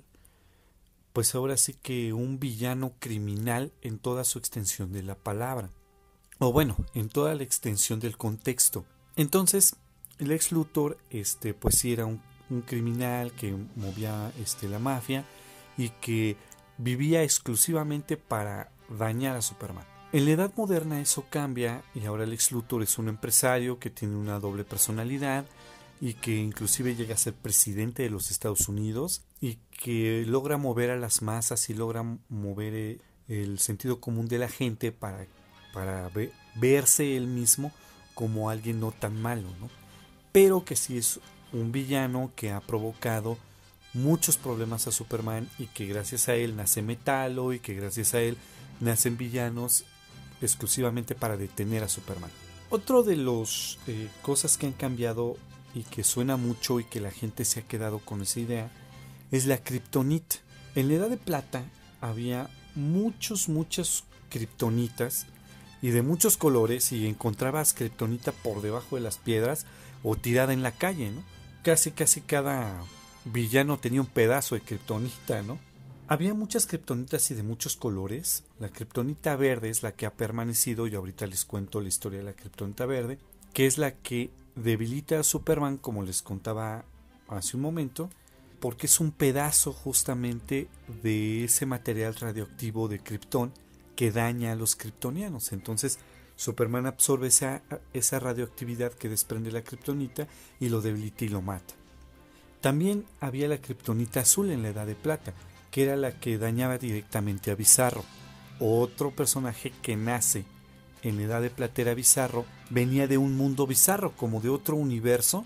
pues ahora sí que un villano criminal en toda su extensión de la palabra. O bueno, en toda la extensión del contexto. Entonces, Lex Luthor, este, pues sí era un, un criminal que movía este, la mafia y que vivía exclusivamente para dañar a Superman. En la edad moderna eso cambia y ahora Lex Luthor es un empresario que tiene una doble personalidad, y que inclusive llega a ser presidente de los Estados Unidos y que logra mover a las masas y logra mover el sentido común de la gente para, para ve, verse él mismo como alguien no tan malo, ¿no? Pero que sí es un villano que ha provocado muchos problemas a Superman y que gracias a él nace Metalo y que gracias a él nacen villanos exclusivamente para detener a Superman. Otro de las eh, cosas que han cambiado y que suena mucho y que la gente se ha quedado con esa idea es la kriptonita. En la Edad de Plata había muchos, muchas kriptonitas y de muchos colores y encontrabas kriptonita por debajo de las piedras o tirada en la calle, ¿no? Casi, casi cada villano tenía un pedazo de kriptonita, ¿no? Había muchas kriptonitas y de muchos colores. La kriptonita verde es la que ha permanecido y ahorita les cuento la historia de la kriptonita verde, que es la que debilita a Superman, como les contaba hace un momento, porque es un pedazo justamente de ese material radioactivo de Krypton que daña a los kryptonianos. Entonces Superman absorbe esa, esa radioactividad que desprende la kriptonita y lo debilita y lo mata. También había la kriptonita azul en la Edad de Plata, que era la que dañaba directamente a Bizarro. Otro personaje que nace en la Edad de Plata era Bizarro, venía de un mundo bizarro, como de otro universo,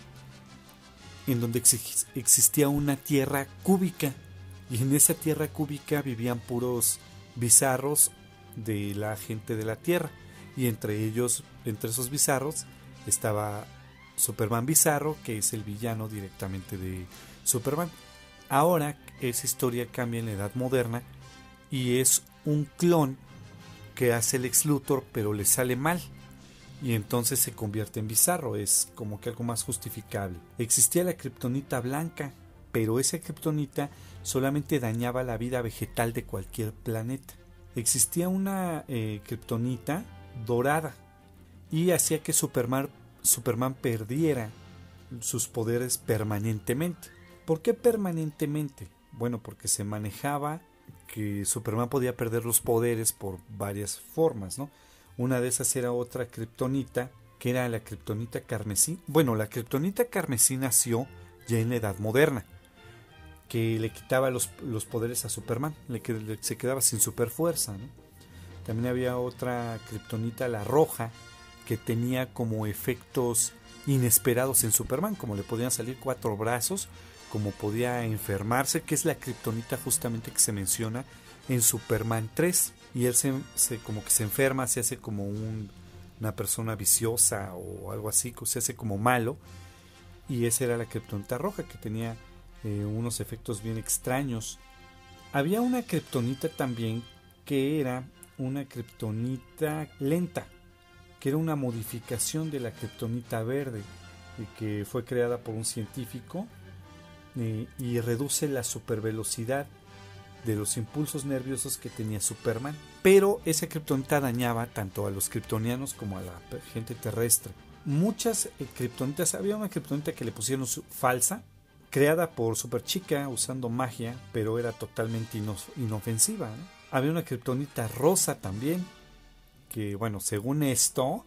en donde ex- existía una tierra cúbica, y en esa tierra cúbica vivían puros bizarros de la gente de la Tierra, y entre ellos, entre esos bizarros, estaba Superman Bizarro, que es el villano directamente de Superman. Ahora esa historia cambia en la Edad Moderna y es un clon que hace el Lex Luthor, pero le sale mal y entonces se convierte en Bizarro. Es como que algo más justificable. Existía la kriptonita blanca, pero esa kriptonita solamente dañaba la vida vegetal de cualquier planeta. Existía una eh, kriptonita dorada y hacía que Superman, Superman perdiera sus poderes permanentemente. ¿Por qué permanentemente? Bueno, porque se manejaba que Superman podía perder los poderes por varias formas, ¿no? Una de esas era otra kriptonita, que era la kriptonita carmesí. Bueno, la kriptonita carmesí nació ya en la Edad Moderna, que le quitaba los, los poderes a Superman, le, le, se quedaba sin superfuerza, ¿no? También había otra kriptonita, la roja, que tenía como efectos inesperados en Superman, como le podían salir cuatro brazos, como podía enfermarse, que es la kriptonita justamente que se menciona en Superman tres, y él se, se como que se enferma, se hace como un, una persona viciosa o algo así, se hace como malo, y esa era la kriptonita roja, que tenía eh, unos efectos bien extraños. Había una kriptonita también que era una kriptonita lenta, que era una modificación de la kriptonita verde, y que fue creada por un científico eh, y reduce la supervelocidad de los impulsos nerviosos que tenía Superman. Pero esa kriptonita dañaba tanto a los kryptonianos como a la gente terrestre. Muchas eh, kriptonitas, había una kriptonita que le pusieron su, falsa, creada por Superchica usando magia, pero era totalmente inof- inofensiva, ¿no? Había una kriptonita rosa también, que bueno, según esto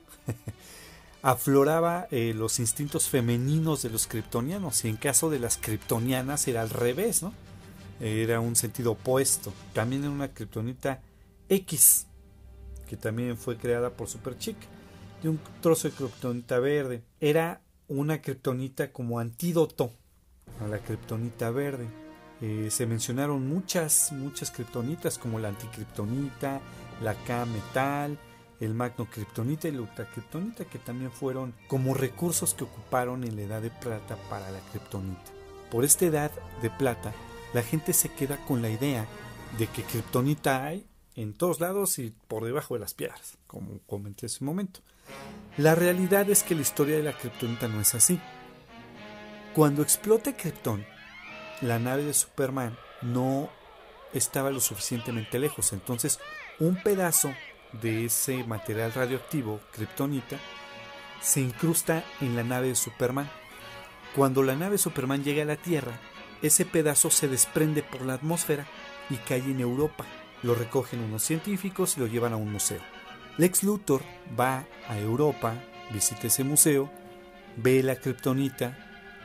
afloraba eh, los instintos femeninos de los kryptonianos, y en caso de las kryptonianas era al revés, ¿no? Era un sentido opuesto. También era una kriptonita X, que también fue creada por Superchica, de un trozo de kriptonita verde. Era una kriptonita como antídoto a la kriptonita verde. Eh, se mencionaron muchas, muchas kriptonitas, como la antikriptonita, la K-metal, el magno-kriptonita y la ultra-kriptonita, que también fueron como recursos que ocuparon en la Edad de Plata para la kriptonita. Por esta Edad de Plata, la gente se queda con la idea de que kriptonita hay en todos lados y por debajo de las piedras, como comenté hace un momento. La realidad es que la historia de la kriptonita no es así. Cuando explota Krypton, la nave de Superman no estaba lo suficientemente lejos, entonces un pedazo de ese material radioactivo, kriptonita, se incrusta en la nave de Superman. Cuando la nave de Superman llega a la Tierra, ese pedazo se desprende por la atmósfera y cae en Europa. Lo recogen unos científicos y lo llevan a un museo. Lex Luthor va a Europa, visita ese museo, ve la kriptonita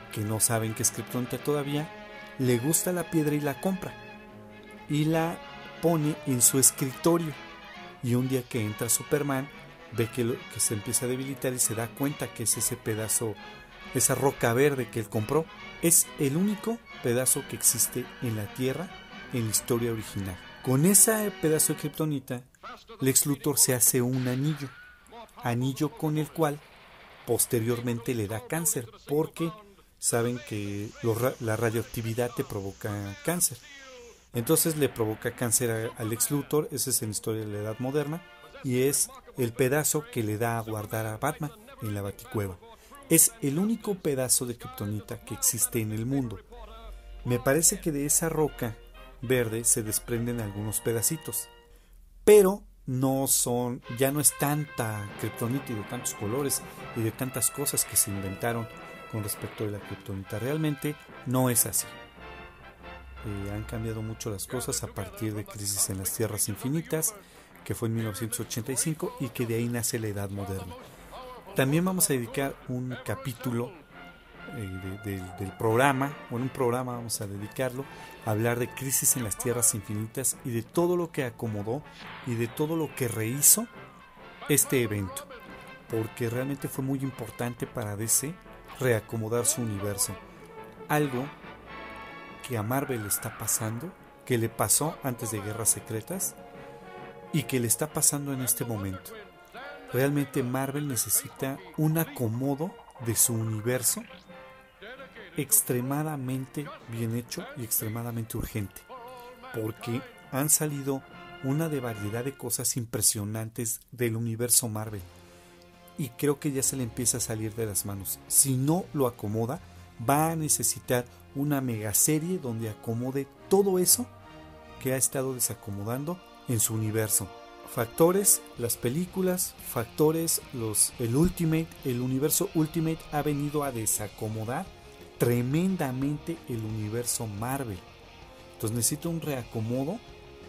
que no saben que es kriptonita todavía, le gusta la piedra y la compra. Y la pone en su escritorio. Y un día que entra Superman, ve que, lo, que se empieza a debilitar y se da cuenta que es ese pedazo, esa roca verde que él compró. Es el único pedazo que existe en la Tierra en la historia original. Con ese pedazo de kriptonita, Lex Luthor se hace un anillo. Anillo con el cual posteriormente le da cáncer, porque saben que los, la radioactividad te provoca cáncer. Entonces le provoca cáncer a, a Lex Luthor. Esa es en la historia de la Edad Moderna, y es el pedazo que le da a guardar a Batman en la Baticueva. Es el único pedazo de kriptonita que existe en el mundo. Me parece que de esa roca verde se desprenden algunos pedacitos, pero no son, ya no es tanta kriptonita y de tantos colores y de tantas cosas que se inventaron con respecto de la kriptonita. Realmente no es así. Eh, han cambiado mucho las cosas a partir de Crisis en las Tierras Infinitas, que fue en mil novecientos ochenta y cinco, y que de ahí nace la Edad Moderna. También vamos a dedicar un capítulo eh, de, de, del programa, bueno, un programa vamos a dedicarlo a hablar de Crisis en las Tierras Infinitas y de todo lo que acomodó y de todo lo que rehizo este evento, porque realmente fue muy importante para D C reacomodar su universo. Algo que a Marvel le está pasando, que le pasó antes de Guerras Secretas y que le está pasando en este momento. Realmente Marvel necesita un acomodo de su universo extremadamente bien hecho y extremadamente urgente, porque han salido una de variedad de cosas impresionantes del universo Marvel y creo que ya se le empieza a salir de las manos. Si no lo acomoda, va a necesitar una megaserie donde acomode todo eso que ha estado desacomodando en su universo. Factores, las películas, factores, los, el Ultimate, el universo Ultimate ha venido a desacomodar tremendamente el universo Marvel. Entonces necesita un reacomodo,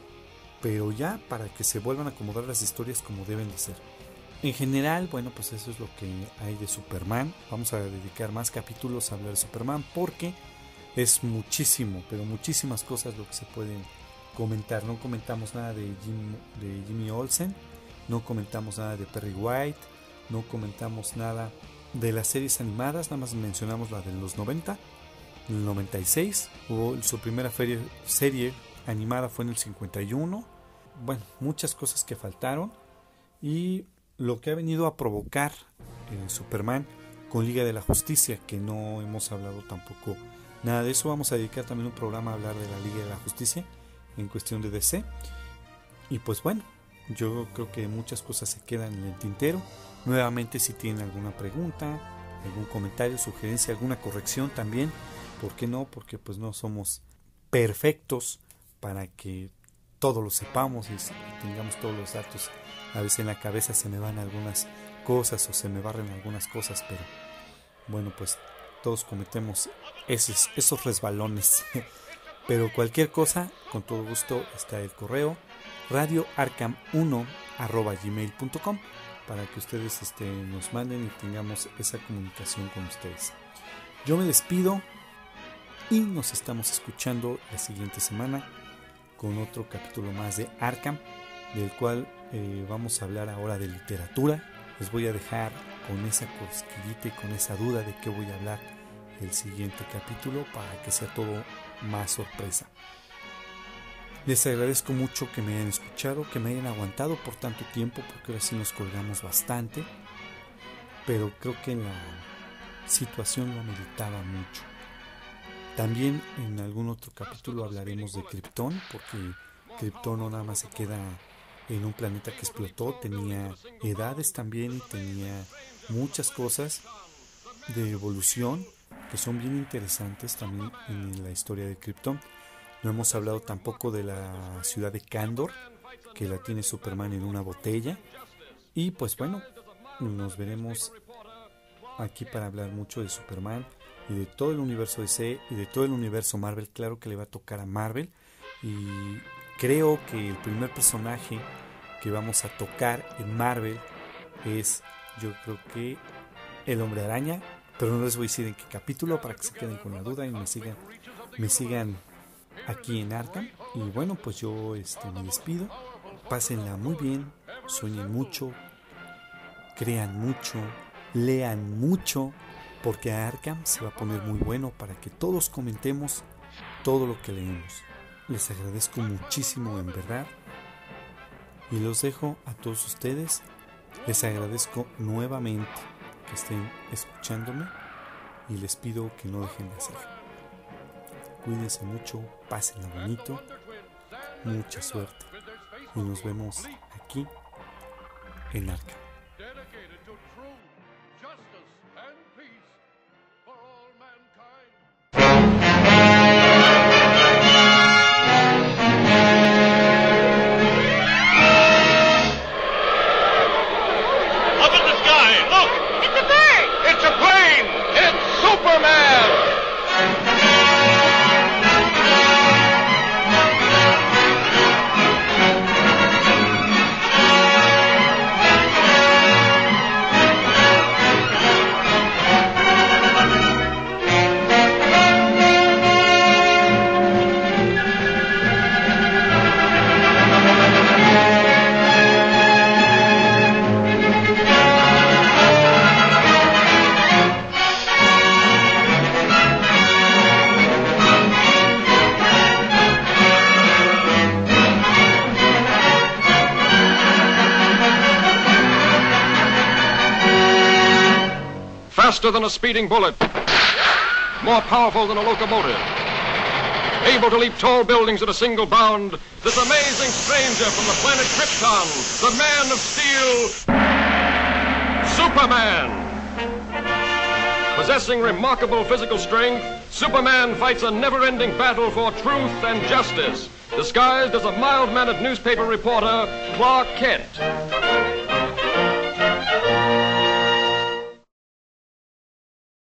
pero ya para que se vuelvan a acomodar las historias como deben de ser. En general, bueno, pues eso es lo que hay de Superman. Vamos a dedicar más capítulos a hablar de Superman porque es muchísimo, pero muchísimas cosas lo que se pueden comentar. No comentamos nada de, Jim, de Jimmy Olsen, no comentamos nada de Perry White, no comentamos nada de las series animadas, nada más mencionamos la de los noventa, en el noventa y seis, o su primera ferie, serie animada fue en el cincuenta y uno. Bueno, muchas cosas que faltaron y lo que ha venido a provocar eh, Superman con Liga de la Justicia, que no hemos hablado tampoco nada de eso. Vamos a dedicar también un programa a hablar de la Liga de la Justicia en cuestión de D C. Y pues bueno, yo creo que muchas cosas se quedan en el tintero. Nuevamente, si tienen alguna pregunta, algún comentario, sugerencia, alguna corrección también, ¿por qué no? Porque pues no somos perfectos para que todo lo sepamos y tengamos todos los datos. A veces en la cabeza se me van algunas cosas o se me barren algunas cosas, pero bueno, pues todos cometemos esos, esos resbalones. Pero cualquier cosa, con todo gusto está el correo radio arkham uno arroba gmail punto com para que ustedes este, nos manden y tengamos esa comunicación con ustedes. Yo me despido y nos estamos escuchando la siguiente semana con otro capítulo más de Arkham, del cual eh, vamos a hablar ahora de literatura. Les voy a dejar con esa cosquillita y con esa duda de qué voy a hablar el siguiente capítulo para que sea todo más sorpresa. Les agradezco mucho que me hayan escuchado, que me hayan aguantado por tanto tiempo, porque ahora sí nos colgamos bastante, pero creo que la situación lo ameritaba mucho. También en algún otro capítulo hablaremos de Krypton, porque Krypton no nada más se queda en un planeta que explotó, tenía edades también y tenía muchas cosas de evolución que son bien interesantes también en la historia de Krypton. No hemos hablado tampoco de la ciudad de Kandor, que la tiene Superman en una botella. Y pues bueno, nos veremos aquí para hablar mucho de Superman y de todo el universo D C y de todo el universo Marvel. Claro que le va a tocar a Marvel, y creo que el primer personaje que vamos a tocar en Marvel es, yo creo que el Hombre Araña, pero no les voy a decir en qué capítulo para que se queden con la duda y me sigan, me sigan aquí en Arkham. Y bueno, pues yo este, me despido. Pásenla muy bien, sueñen mucho, crean mucho, lean mucho, porque Arkham se va a poner muy bueno para que todos comentemos todo lo que leemos. Les agradezco muchísimo en verdad y los dejo a todos ustedes. Les agradezco nuevamente que estén escuchándome y les pido que no dejen de hacerlo. Cuídense mucho, pásenla bonito, mucha suerte y nos vemos aquí en Arkham. Faster than a speeding bullet, more powerful than a locomotive, able to leap tall buildings at a single bound, this amazing stranger from the planet Krypton, the Man of Steel, Superman. Possessing remarkable physical strength, Superman fights a never-ending battle for truth and justice, disguised as a mild-mannered newspaper reporter, Clark Kent.